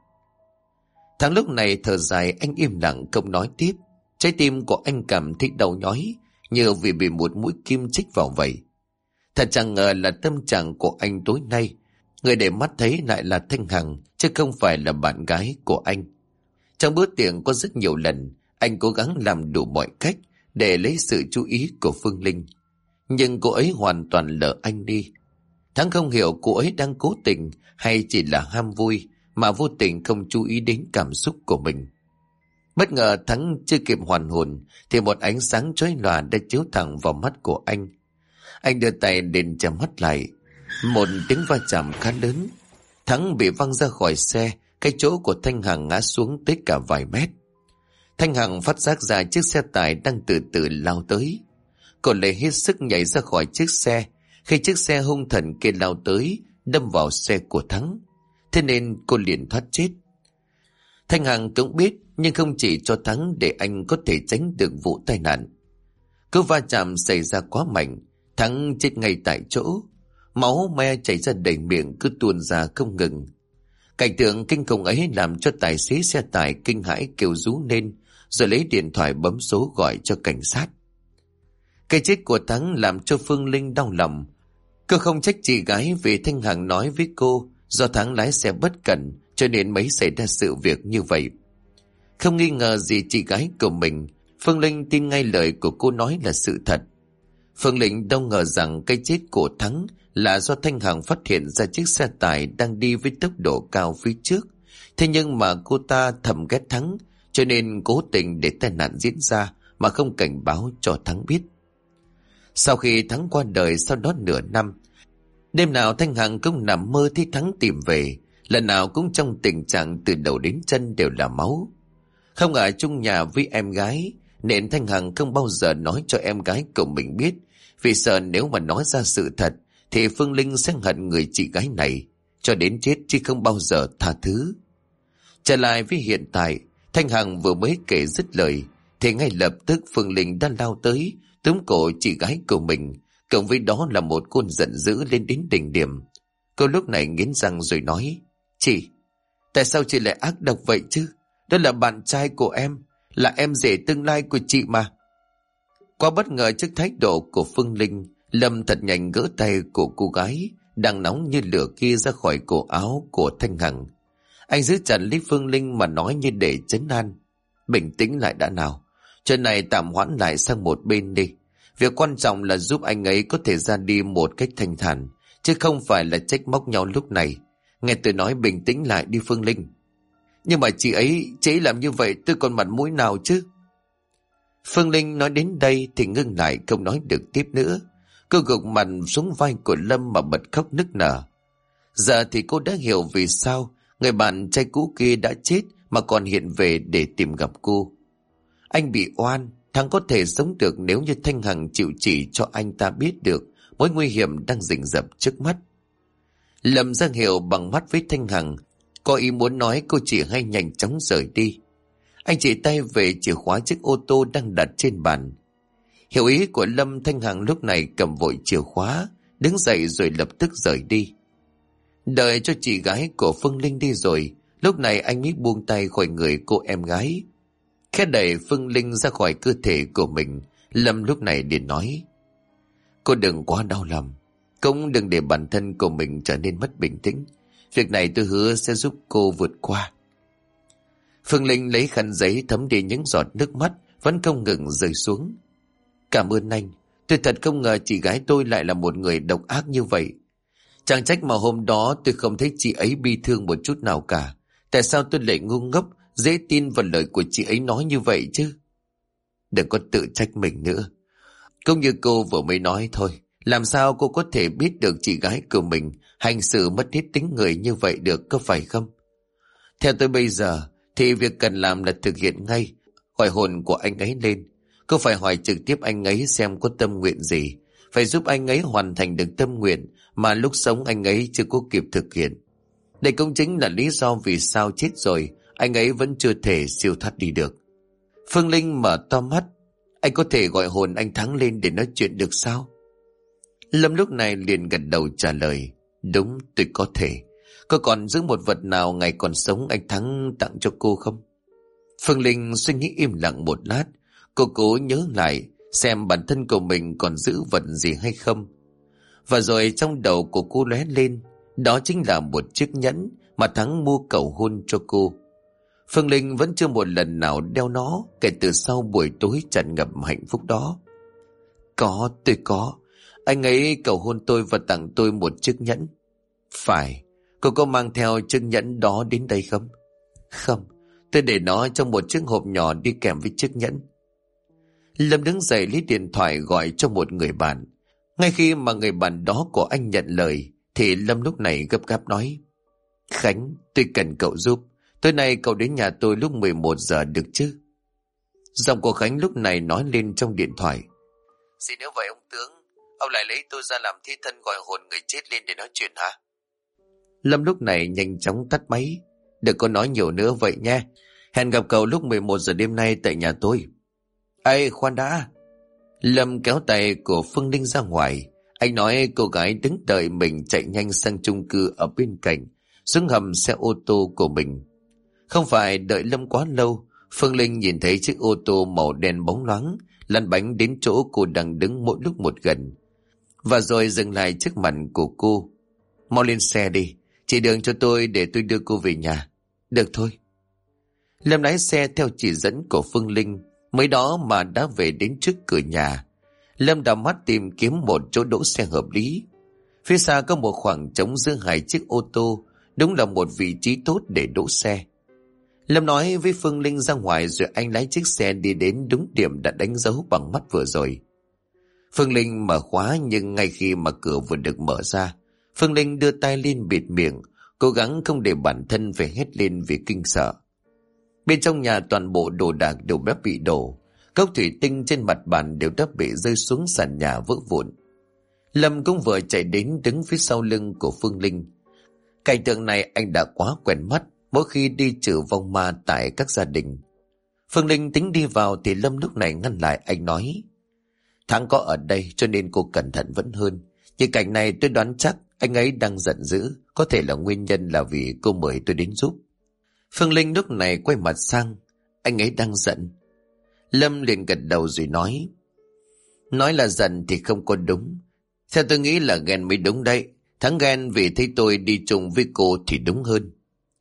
Thằng lúc này thở dài, anh im lặng không nói tiếp. Trái tim của anh cảm thấy đau nhói, như vì bị một mũi kim chích vào vậy. Thật chẳng ngờ là tâm trạng của anh tối nay, người để mắt thấy lại là Thanh Hằng, chứ không phải là bạn gái của anh. Trong bữa tiệc có rất nhiều lần, anh cố gắng làm đủ mọi cách để lấy sự chú ý của Phương Linh. Nhưng cô ấy hoàn toàn lỡ anh đi. Thắng không hiểu cô ấy đang cố tình hay chỉ là ham vui mà vô tình không chú ý đến cảm xúc của mình. Bất ngờ Thắng chưa kịp hoàn hồn thì một ánh sáng chói lòa đã chiếu thẳng vào mắt của anh. Anh đưa tay lên che mắt lại. Một tiếng va chạm khá lớn. Thắng bị văng ra khỏi xe, cái chỗ của Thanh Hằng ngã xuống tới cả vài mét. Thanh Hằng phát giác ra chiếc xe tải đang từ từ lao tới. Cô lấy hết sức nhảy ra khỏi chiếc xe. Khi chiếc xe hung thần kia lao tới, đâm vào xe của Thắng, thế nên cô liền thoát chết. Thanh Hằng cũng biết, nhưng không chỉ cho Thắng để anh có thể tránh được vụ tai nạn. Cú va chạm xảy ra quá mạnh, Thắng chết ngay tại chỗ. Máu me chảy ra đầy miệng cứ tuôn ra không ngừng. Cảnh tượng kinh khủng ấy làm cho tài xế xe tải kinh hãi kêu rú lên, rồi lấy điện thoại bấm số gọi cho cảnh sát. Cái chết của Thắng làm cho Phương Linh đau lòng. Cô không trách chị gái vì Thanh Hằng nói với cô do Thắng lái xe bất cẩn cho nên mới xảy ra sự việc như vậy. Không nghi ngờ gì chị gái của mình, Phương Linh tin ngay lời của cô nói là sự thật. Phương Linh đâu ngờ rằng cái chết của Thắng là do Thanh Hằng phát hiện ra chiếc xe tải đang đi với tốc độ cao phía trước. Thế nhưng mà cô ta thầm ghét Thắng, cho nên cố tình để tai nạn diễn ra mà không cảnh báo cho Thắng biết. Sau khi Thắng qua đời sau đó nửa năm, đêm nào Thanh Hằng cũng nằm mơ thấy Thắng tìm về, lần nào cũng trong tình trạng từ đầu đến chân đều là máu. Không ở chung nhà với em gái, nên Thanh Hằng không bao giờ nói cho em gái của mình biết, vì sợ nếu mà nói ra sự thật thì Phương Linh sẽ hận người chị gái này cho đến chết chứ không bao giờ tha thứ. Trở lại với hiện tại, Thanh Hằng vừa mới kể dứt lời thì ngay lập tức Phương Linh đã lao tới túm cổ chị gái của mình, cộng với đó là một cơn giận dữ lên đến đỉnh điểm. Cô lúc này nghiến răng rồi nói: Chị, tại sao chị lại ác độc vậy chứ? Đó là bạn trai của em, là em rể tương lai của chị mà. Quá bất ngờ trước thái độ của Phương Linh, Lâm thật nhanh gỡ tay của cô gái đang nóng như lửa kia ra khỏi cổ áo của Thanh Hằng. Anh giữ chặt lấy Phương Linh mà nói như để trấn an: Bình tĩnh lại đã nào, chuyện này tạm hoãn lại sang một bên đi. Việc quan trọng là giúp anh ấy có thể ra đi một cách thanh thản, chứ không phải là trách móc nhau lúc này. Nghe tôi nói bình tĩnh lại đi Phương Linh. Nhưng mà chị ấy làm như vậy tôi còn mặt mũi nào chứ? Phương Linh nói đến đây thì ngưng lại không nói được tiếp nữa. Cô gục mặt xuống vai của Lâm mà bật khóc nức nở. Giờ thì cô đã hiểu vì sao người bạn trai cũ kia đã chết mà còn hiện về để tìm gặp cô. Anh bị oan, Thắng có thể sống được nếu như Thanh Hằng chịu chỉ cho anh ta biết được mối nguy hiểm đang rình rập trước mắt. Lâm ra hiệu bằng mắt với Thanh Hằng, có ý muốn nói cô chỉ hay nhanh chóng rời đi. Anh chỉ tay về chìa khóa chiếc ô tô đang đặt trên bàn. Hiểu ý của Lâm, Thanh Hằng lúc này cầm vội chìa khóa, đứng dậy rồi lập tức rời đi. Đợi cho chị gái của Phương Linh đi rồi, lúc này anh mới buông tay khỏi người cô em gái. Khẽ đẩy Phương Linh ra khỏi cơ thể của mình, Lâm lúc này liền nói: Cô đừng quá đau lòng, cũng đừng để bản thân của mình trở nên mất bình tĩnh. Việc này tôi hứa sẽ giúp cô vượt qua. Phương Linh lấy khăn giấy thấm đi những giọt nước mắt vẫn không ngừng rơi xuống. Cảm ơn anh, tôi thật không ngờ chị gái tôi lại là một người độc ác như vậy. Chẳng trách mà hôm đó tôi không thấy chị ấy bi thương một chút nào cả. Tại sao tôi lại ngu ngốc, dễ tin vào lời của chị ấy nói như vậy chứ? Đừng có tự trách mình nữa. Cũng như cô vừa mới nói thôi, làm sao cô có thể biết được chị gái của mình hành xử mất hết tính người như vậy được, có phải không? Theo tôi bây giờ thì việc cần làm là thực hiện ngay, gọi hồn của anh ấy lên. Cô phải hỏi trực tiếp anh ấy xem có tâm nguyện gì, phải giúp anh ấy hoàn thành được tâm nguyện mà lúc sống anh ấy chưa có kịp thực hiện. Đây cũng chính là lý do vì sao chết rồi anh ấy vẫn chưa thể siêu thoát đi được. Phương Linh mở to mắt. Anh có thể gọi hồn anh Thắng lên để nói chuyện được sao? Lâm lúc này liền gật đầu trả lời. Đúng, tôi có thể. Cô còn giữ một vật nào ngày còn sống anh Thắng tặng cho cô không? Phương Linh suy nghĩ im lặng một lát. Cô cố nhớ lại xem bản thân của mình còn giữ vật gì hay không. Và rồi trong đầu của cô lóe lên, đó chính là một chiếc nhẫn mà Thắng mua cầu hôn cho cô. Phương Linh vẫn chưa một lần nào đeo nó kể từ sau buổi tối tràn ngập hạnh phúc đó. Có, tôi có. Anh ấy cầu hôn tôi và tặng tôi một chiếc nhẫn. Phải, cô có mang theo chiếc nhẫn đó đến đây không? Không, tôi để nó trong một chiếc hộp nhỏ đi kèm với chiếc nhẫn. Lâm đứng dậy lấy điện thoại gọi cho một người bạn. Ngay khi mà người bạn đó của anh nhận lời thì Lâm lúc này gấp gáp nói. Khánh, tôi cần cậu giúp. Tối nay cậu đến nhà tôi lúc 11 giờ được chứ? Giọng của Khánh lúc này nói lên trong điện thoại. Xin nếu vậy ông tướng, ông lại lấy tôi ra làm thi thân gọi hồn người chết lên để nói chuyện hả? Lâm lúc này nhanh chóng tắt máy. Đừng có nói nhiều nữa vậy nha. Hẹn gặp cậu lúc 11 giờ đêm nay tại nhà tôi. Ê, khoan đã. Lâm kéo tay của Phương Linh ra ngoài. Anh nói cô gái đứng đợi mình chạy nhanh sang chung cư ở bên cạnh, xuống hầm xe ô tô của mình. Không phải đợi Lâm quá lâu, Phương Linh nhìn thấy chiếc ô tô màu đen bóng loáng lăn bánh đến chỗ cô đang đứng mỗi lúc một gần, và rồi dừng lại trước mặt của cô. Mau lên xe đi, chỉ đường cho tôi để tôi đưa cô về nhà. Được thôi. Lâm lái xe theo chỉ dẫn của Phương Linh, mới đó mà đã về đến trước cửa nhà. Lâm đảo mắt tìm kiếm một chỗ đỗ xe hợp lý. Phía xa có một khoảng trống giữa hai chiếc ô tô, đúng là một vị trí tốt để đỗ xe. Lâm nói với Phương Linh ra ngoài rồi anh lái chiếc xe đi đến đúng điểm đã đánh dấu bằng mắt vừa rồi. Phương Linh mở khóa, nhưng ngay khi mà cửa vừa được mở ra, Phương Linh đưa tay lên bịt miệng, cố gắng không để bản thân phải hét lên vì kinh sợ. Bên trong nhà toàn bộ đồ đạc đều đã bị đổ, cốc thủy tinh trên mặt bàn đều đã bị rơi xuống sàn nhà vỡ vụn. Lâm cũng vừa chạy đến đứng phía sau lưng của Phương Linh. Cảnh tượng này anh đã quá quen mắt mỗi khi đi trừ vong ma tại các gia đình. Phương Linh tính đi vào thì Lâm lúc này ngăn lại. Anh nói, Thắng có ở đây cho nên cô cẩn thận vẫn hơn. Nhưng cảnh này tôi đoán chắc anh ấy đang giận dữ, có thể là nguyên nhân là vì cô mời tôi đến giúp. Phương Linh lúc này quay mặt sang. Anh ấy đang giận? Lâm liền gật đầu rồi nói là giận thì không có đúng. Theo tôi nghĩ là ghen mới đúng đấy. Thắng ghen vì thấy tôi đi chung với cô thì đúng hơn.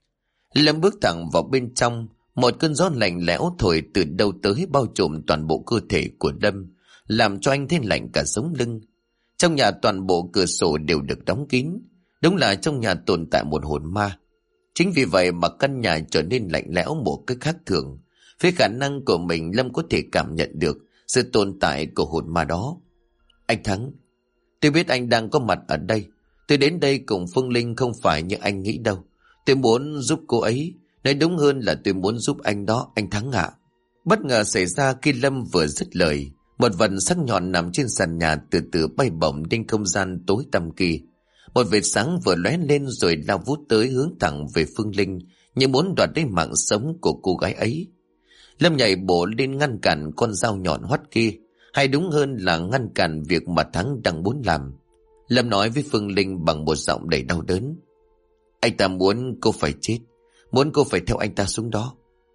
Lâm bước thẳng vào bên trong. Một cơn gió lạnh lẽo thổi từ đâu tới bao trùm toàn bộ cơ thể của Lâm, làm cho anh thấy lạnh cả sống lưng. Trong nhà toàn bộ cửa sổ đều được đóng kín. Đúng là trong nhà tồn tại một hồn ma. Chính vì vậy mà căn nhà trở nên lạnh lẽo một cách khác thường. Với khả năng của mình, Lâm có thể cảm nhận được sự tồn tại của hồn ma đó. Anh Thắng, tôi biết anh đang có mặt ở đây. Tôi đến đây cùng Phương Linh không phải như anh nghĩ đâu. Tôi muốn giúp cô ấy. Nói đúng hơn là tôi muốn giúp anh đó, anh Thắng ạ. Bất ngờ xảy ra khi Lâm vừa dứt lời. Một vật sắc nhọn nằm trên sàn nhà từ từ bay bổng đến không gian tối tăm kia. Một vệt sáng vừa lóe lên rồi lao vút tới hướng thẳng về Phương Linh, như muốn đoạt lấy mạng sống của cô gái ấy. Lâm nhảy bộ lên ngăn cản con dao nhọn hoắt kia, hay đúng hơn là ngăn cản việc mà Thắng đang muốn làm. Lâm nói với Phương Linh bằng một giọng đầy đau đớn. Anh ta muốn cô phải chết, muốn cô phải theo anh ta xuống đó.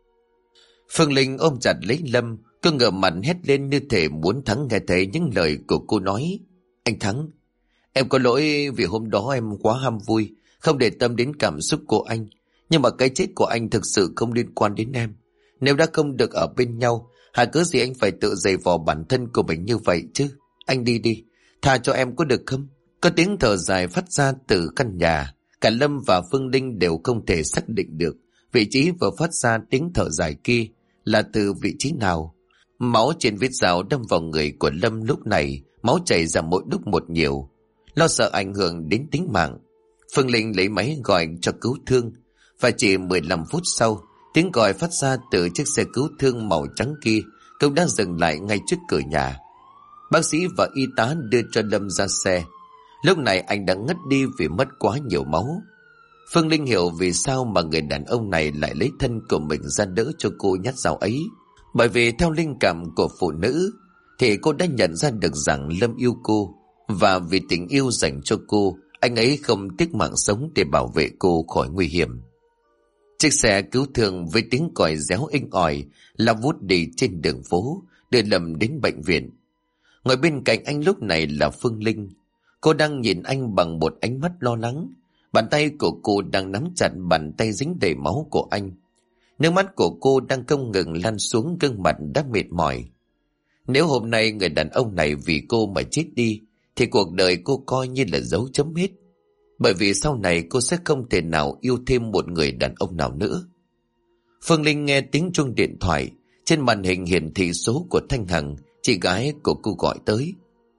Phương Linh ôm chặt lấy Lâm, cô ngửa mặt hét lên như thể muốn Thắng nghe thấy những lời của cô nói. Anh Thắng, em có lỗi vì hôm đó em quá ham vui, không để tâm đến cảm xúc của anh. Nhưng mà cái chết của anh thực sự không liên quan đến em. Nếu đã không được ở bên nhau, hà cớ gì anh phải tự giày vò bản thân của mình như vậy chứ? Anh đi đi, tha cho em có được không? Có tiếng thở dài phát ra từ căn nhà. Cả Lâm và Phương Linh đều không thể xác định được vị trí vừa phát ra tiếng thở dài kia là từ vị trí nào. Máu trên vết dao đâm vào người của Lâm lúc này, máu chảy ra mỗi lúc một nhiều. Lo sợ ảnh hưởng đến tính mạng, Phương Linh lấy máy gọi cho cứu thương. Và chỉ 15 phút sau, tiếng gọi phát ra từ chiếc xe cứu thương màu trắng kia cũng đã dừng lại ngay trước cửa nhà. Bác sĩ và y tá đưa cho Lâm ra xe. Lúc này anh đã ngất đi vì mất quá nhiều máu. Phương Linh hiểu vì sao mà người đàn ông này lại lấy thân của mình ra đỡ cho cô nhát dao ấy. Bởi vì theo linh cảm của phụ nữ thì cô đã nhận ra được rằng Lâm yêu cô, và vì tình yêu dành cho cô, anh ấy không tiếc mạng sống để bảo vệ cô khỏi nguy hiểm. Chiếc xe cứu thương với tiếng còi réo inh ỏi lao vút đi trên đường phố, đưa Lâm đến bệnh viện. Ngồi bên cạnh anh lúc này là Phương Linh. Cô đang nhìn anh bằng một ánh mắt lo lắng. Bàn tay của cô đang nắm chặt bàn tay dính đầy máu của anh. Nước mắt của cô đang không ngừng lăn xuống gương mặt đã mệt mỏi. Nếu hôm nay người đàn ông này vì cô mà chết đi, thì cuộc đời cô coi như là dấu chấm hết. Bởi vì sau này cô sẽ không thể nào yêu thêm một người đàn ông nào nữa. Phương Linh nghe tiếng chuông điện thoại. Trên màn hình hiển thị số của Thanh Hằng, chị gái của cô gọi tới.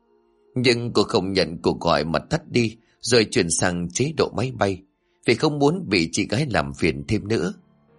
Nhưng cô không nhận cuộc gọi mà tắt đi, rồi chuyển sang chế độ máy bay, vì không muốn bị chị gái làm phiền thêm nữa.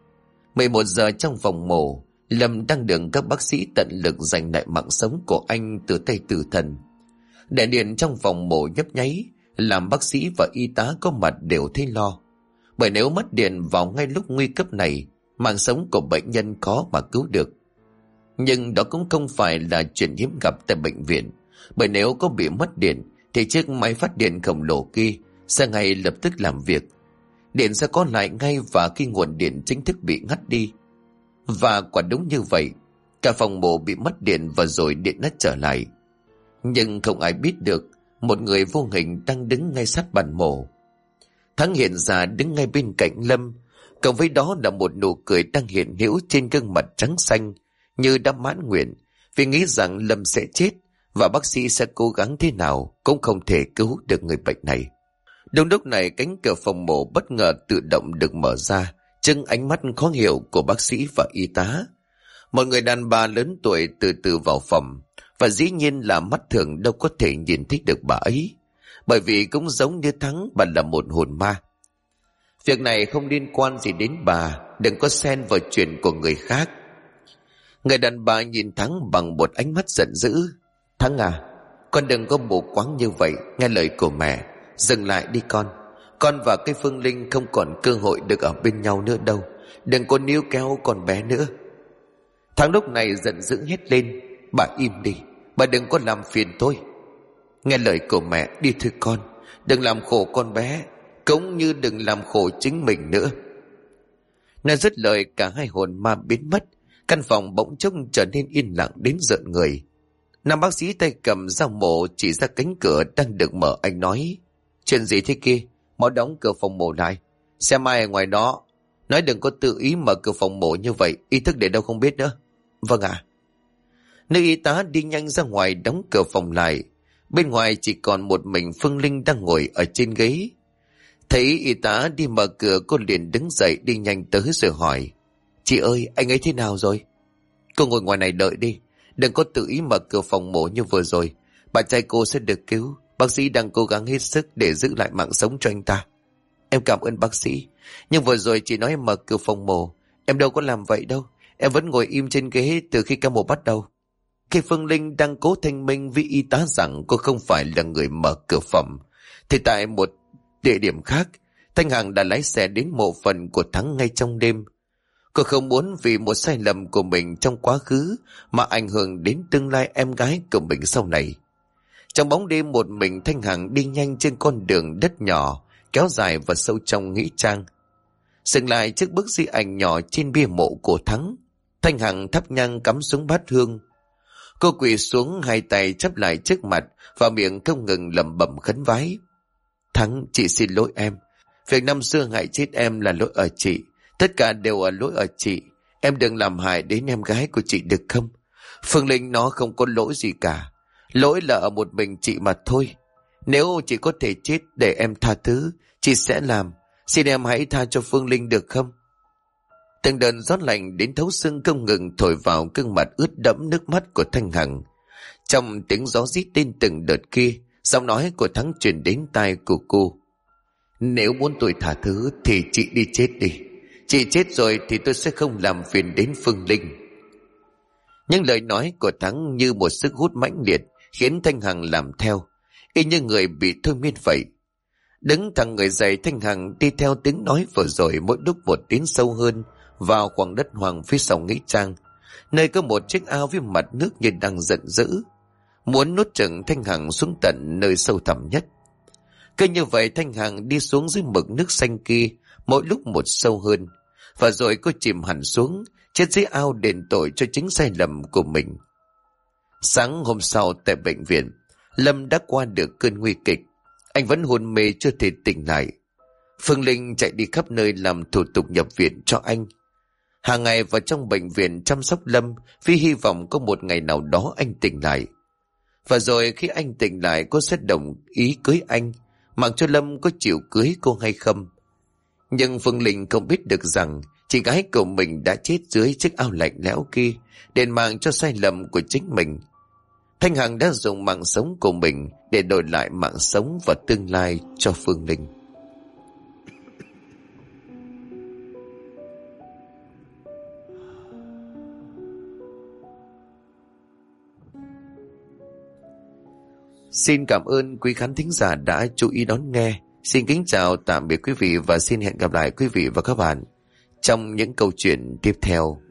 11 giờ trong phòng mổ, Lâm đang được các bác sĩ tận lực giành lại mạng sống của anh từ tay tử thần. Đèn điện trong phòng mổ nhấp nháy, làm bác sĩ và y tá có mặt đều thấy lo. Bởi nếu mất điện vào ngay lúc nguy cấp này, mạng sống của bệnh nhân khó mà cứu được. Nhưng đó cũng không phải là chuyện hiếm gặp tại bệnh viện, bởi nếu có bị mất điện thì chiếc máy phát điện khổng lồ kia sẽ ngay lập tức làm việc. Điện sẽ có lại ngay và khi nguồn điện chính thức bị ngắt đi. Và quả đúng như vậy, cả phòng mổ bị mất điện và rồi điện đã trở lại. Nhưng không ai biết được một người vô hình đang đứng ngay sát bàn mổ. Thắng hiện ra đứng ngay bên cạnh Lâm, cộng với đó là một nụ cười đang hiện hữu trên gương mặt trắng xanh, như đã mãn nguyện vì nghĩ rằng Lâm sẽ chết và bác sĩ sẽ cố gắng thế nào cũng không thể cứu được người bệnh này. Đúng lúc này, cánh cửa phòng mổ bất ngờ tự động được mở ra, trước ánh mắt khó hiểu của bác sĩ và y tá. Một người đàn bà lớn tuổi từ từ vào phòng, và dĩ nhiên là mắt thường đâu có thể nhìn thấy được bà ấy, bởi vì cũng giống như Thắng, bà là một hồn ma. Việc này không liên quan gì đến bà, đừng có xen vào chuyện của người khác. Người đàn bà nhìn Thắng bằng một ánh mắt giận dữ. Thắng à, con đừng có mù quáng như vậy, nghe lời của mẹ. Dừng lại đi con. Con và cái Phương Linh không còn cơ hội được ở bên nhau nữa đâu. Đừng có níu kéo con bé nữa. Thắng lúc này giận dữ hét lên. Bà im đi, bà đừng có làm phiền tôi. Nghe lời của mẹ đi thôi con. Đừng làm khổ con bé, cũng như đừng làm khổ chính mình nữa. Nói dứt lời, cả hai hồn ma biến mất. Căn phòng bỗng chốc trở nên yên lặng đến rợn người. Nam bác sĩ tay cầm dao mổ chỉ ra cánh cửa đang được mở. Anh nói: Chuyện gì thế kia? Mau đóng cửa phòng mổ lại. Xem ai ở ngoài đó. Nói đừng có tự ý mở cửa phòng mổ như vậy. Ý thức để đâu không biết nữa. Vâng ạ. Nữ y tá đi nhanh ra ngoài đóng cửa phòng lại. Bên ngoài chỉ còn một mình Phương Linh đang ngồi ở trên ghế. Thấy y tá đi mở cửa, cô liền đứng dậy đi nhanh tới rồi hỏi: Chị ơi, anh ấy thế nào rồi? Cô ngồi ngoài này đợi đi, đừng có tự ý mở cửa phòng mổ như vừa rồi. Bạn trai cô sẽ được cứu. Bác sĩ đang cố gắng hết sức để giữ lại mạng sống cho anh ta. Em cảm ơn bác sĩ, nhưng vừa rồi chị nói em mở cửa phòng mổ, em đâu có làm vậy đâu. Em vẫn ngồi im trên ghế từ khi ca mổ bắt đầu. Khi Phương Linh đang cố thanh minh với y tá rằng cô không phải là người mở cửa phòng, thì tại một địa điểm khác, Thanh Hằng đã lái xe đến mộ phần của Thắng ngay trong đêm. Cô không muốn vì một sai lầm của mình trong quá khứ mà ảnh hưởng đến tương lai em gái của mình sau này. Trong bóng đêm một mình, Thanh Hằng đi nhanh trên con đường đất nhỏ kéo dài và sâu trong nghĩa trang. Dừng lại trước bức di ảnh nhỏ trên bia mộ của Thắng, Thanh Hằng thắp nhang cắm xuống bát hương. Cô quỳ xuống, hai tay chắp lại trước mặt và miệng không ngừng lẩm bẩm khấn vái. Thắng, chị xin lỗi em. Việc năm xưa hại chết em là lỗi ở chị. Tất cả đều ở lỗi ở chị. Em đừng làm hại đến em gái của chị được không? Phương Linh nó không có lỗi gì cả. Lỗi là ở một mình chị mà thôi. Nếu chị có thể chết để em tha thứ, chị sẽ làm. Xin em hãy tha cho Phương Linh được không? Từng đợt gió lạnh đến thấu xương không ngừng thổi vào gương mặt ướt đẫm nước mắt của Thanh Hằng. Trong tiếng gió rít lên từng đợt kia, giọng nói của Thắng truyền đến tai của cô. Nếu muốn tôi tha thứ thì chị đi chết đi. Chị chết rồi thì tôi sẽ không làm phiền đến Phương Linh. Những lời nói của Thắng như một sức hút mãnh liệt khiến Thanh Hằng làm theo, y như người bị thôi miên vậy. Đứng thẳng người dậy, Thanh Hằng đi theo tiếng nói vừa rồi mỗi lúc một tiến sâu hơn vào khoảng đất hoang phía sau nghĩa trang, nơi có một chiếc ao với mặt nước như đang giận dữ, muốn nuốt chửng Thanh Hằng xuống tận nơi sâu thẳm nhất. Cứ như vậy Thanh Hằng đi xuống dưới mực nước xanh kia mỗi lúc một sâu hơn, và rồi cô chìm hẳn xuống, chết dưới ao đền tội cho chính sai lầm của mình. Sáng hôm sau tại bệnh viện, Lâm đã qua được cơn nguy kịch. Anh vẫn hôn mê chưa thể tỉnh lại. Phương Linh chạy đi khắp nơi làm thủ tục nhập viện cho anh. Hàng ngày vào trong bệnh viện chăm sóc Lâm vì hy vọng có một ngày nào đó anh tỉnh lại. Và rồi khi anh tỉnh lại, cô sẽ đồng ý cưới anh, mặc cho Lâm có chịu cưới cô hay không. Nhưng Phương Linh không biết được rằng chị gái của mình đã chết dưới chiếc ao lạnh lẽo kia, đền mạng cho sai lầm của chính mình. Thanh Hằng đã dùng mạng sống của mình để đổi lại mạng sống và tương lai cho Phương Linh. Xin cảm ơn quý khán thính giả đã chú ý đón nghe. Xin kính chào tạm biệt quý vị và xin hẹn gặp lại quý vị và các bạn trong những câu chuyện tiếp theo.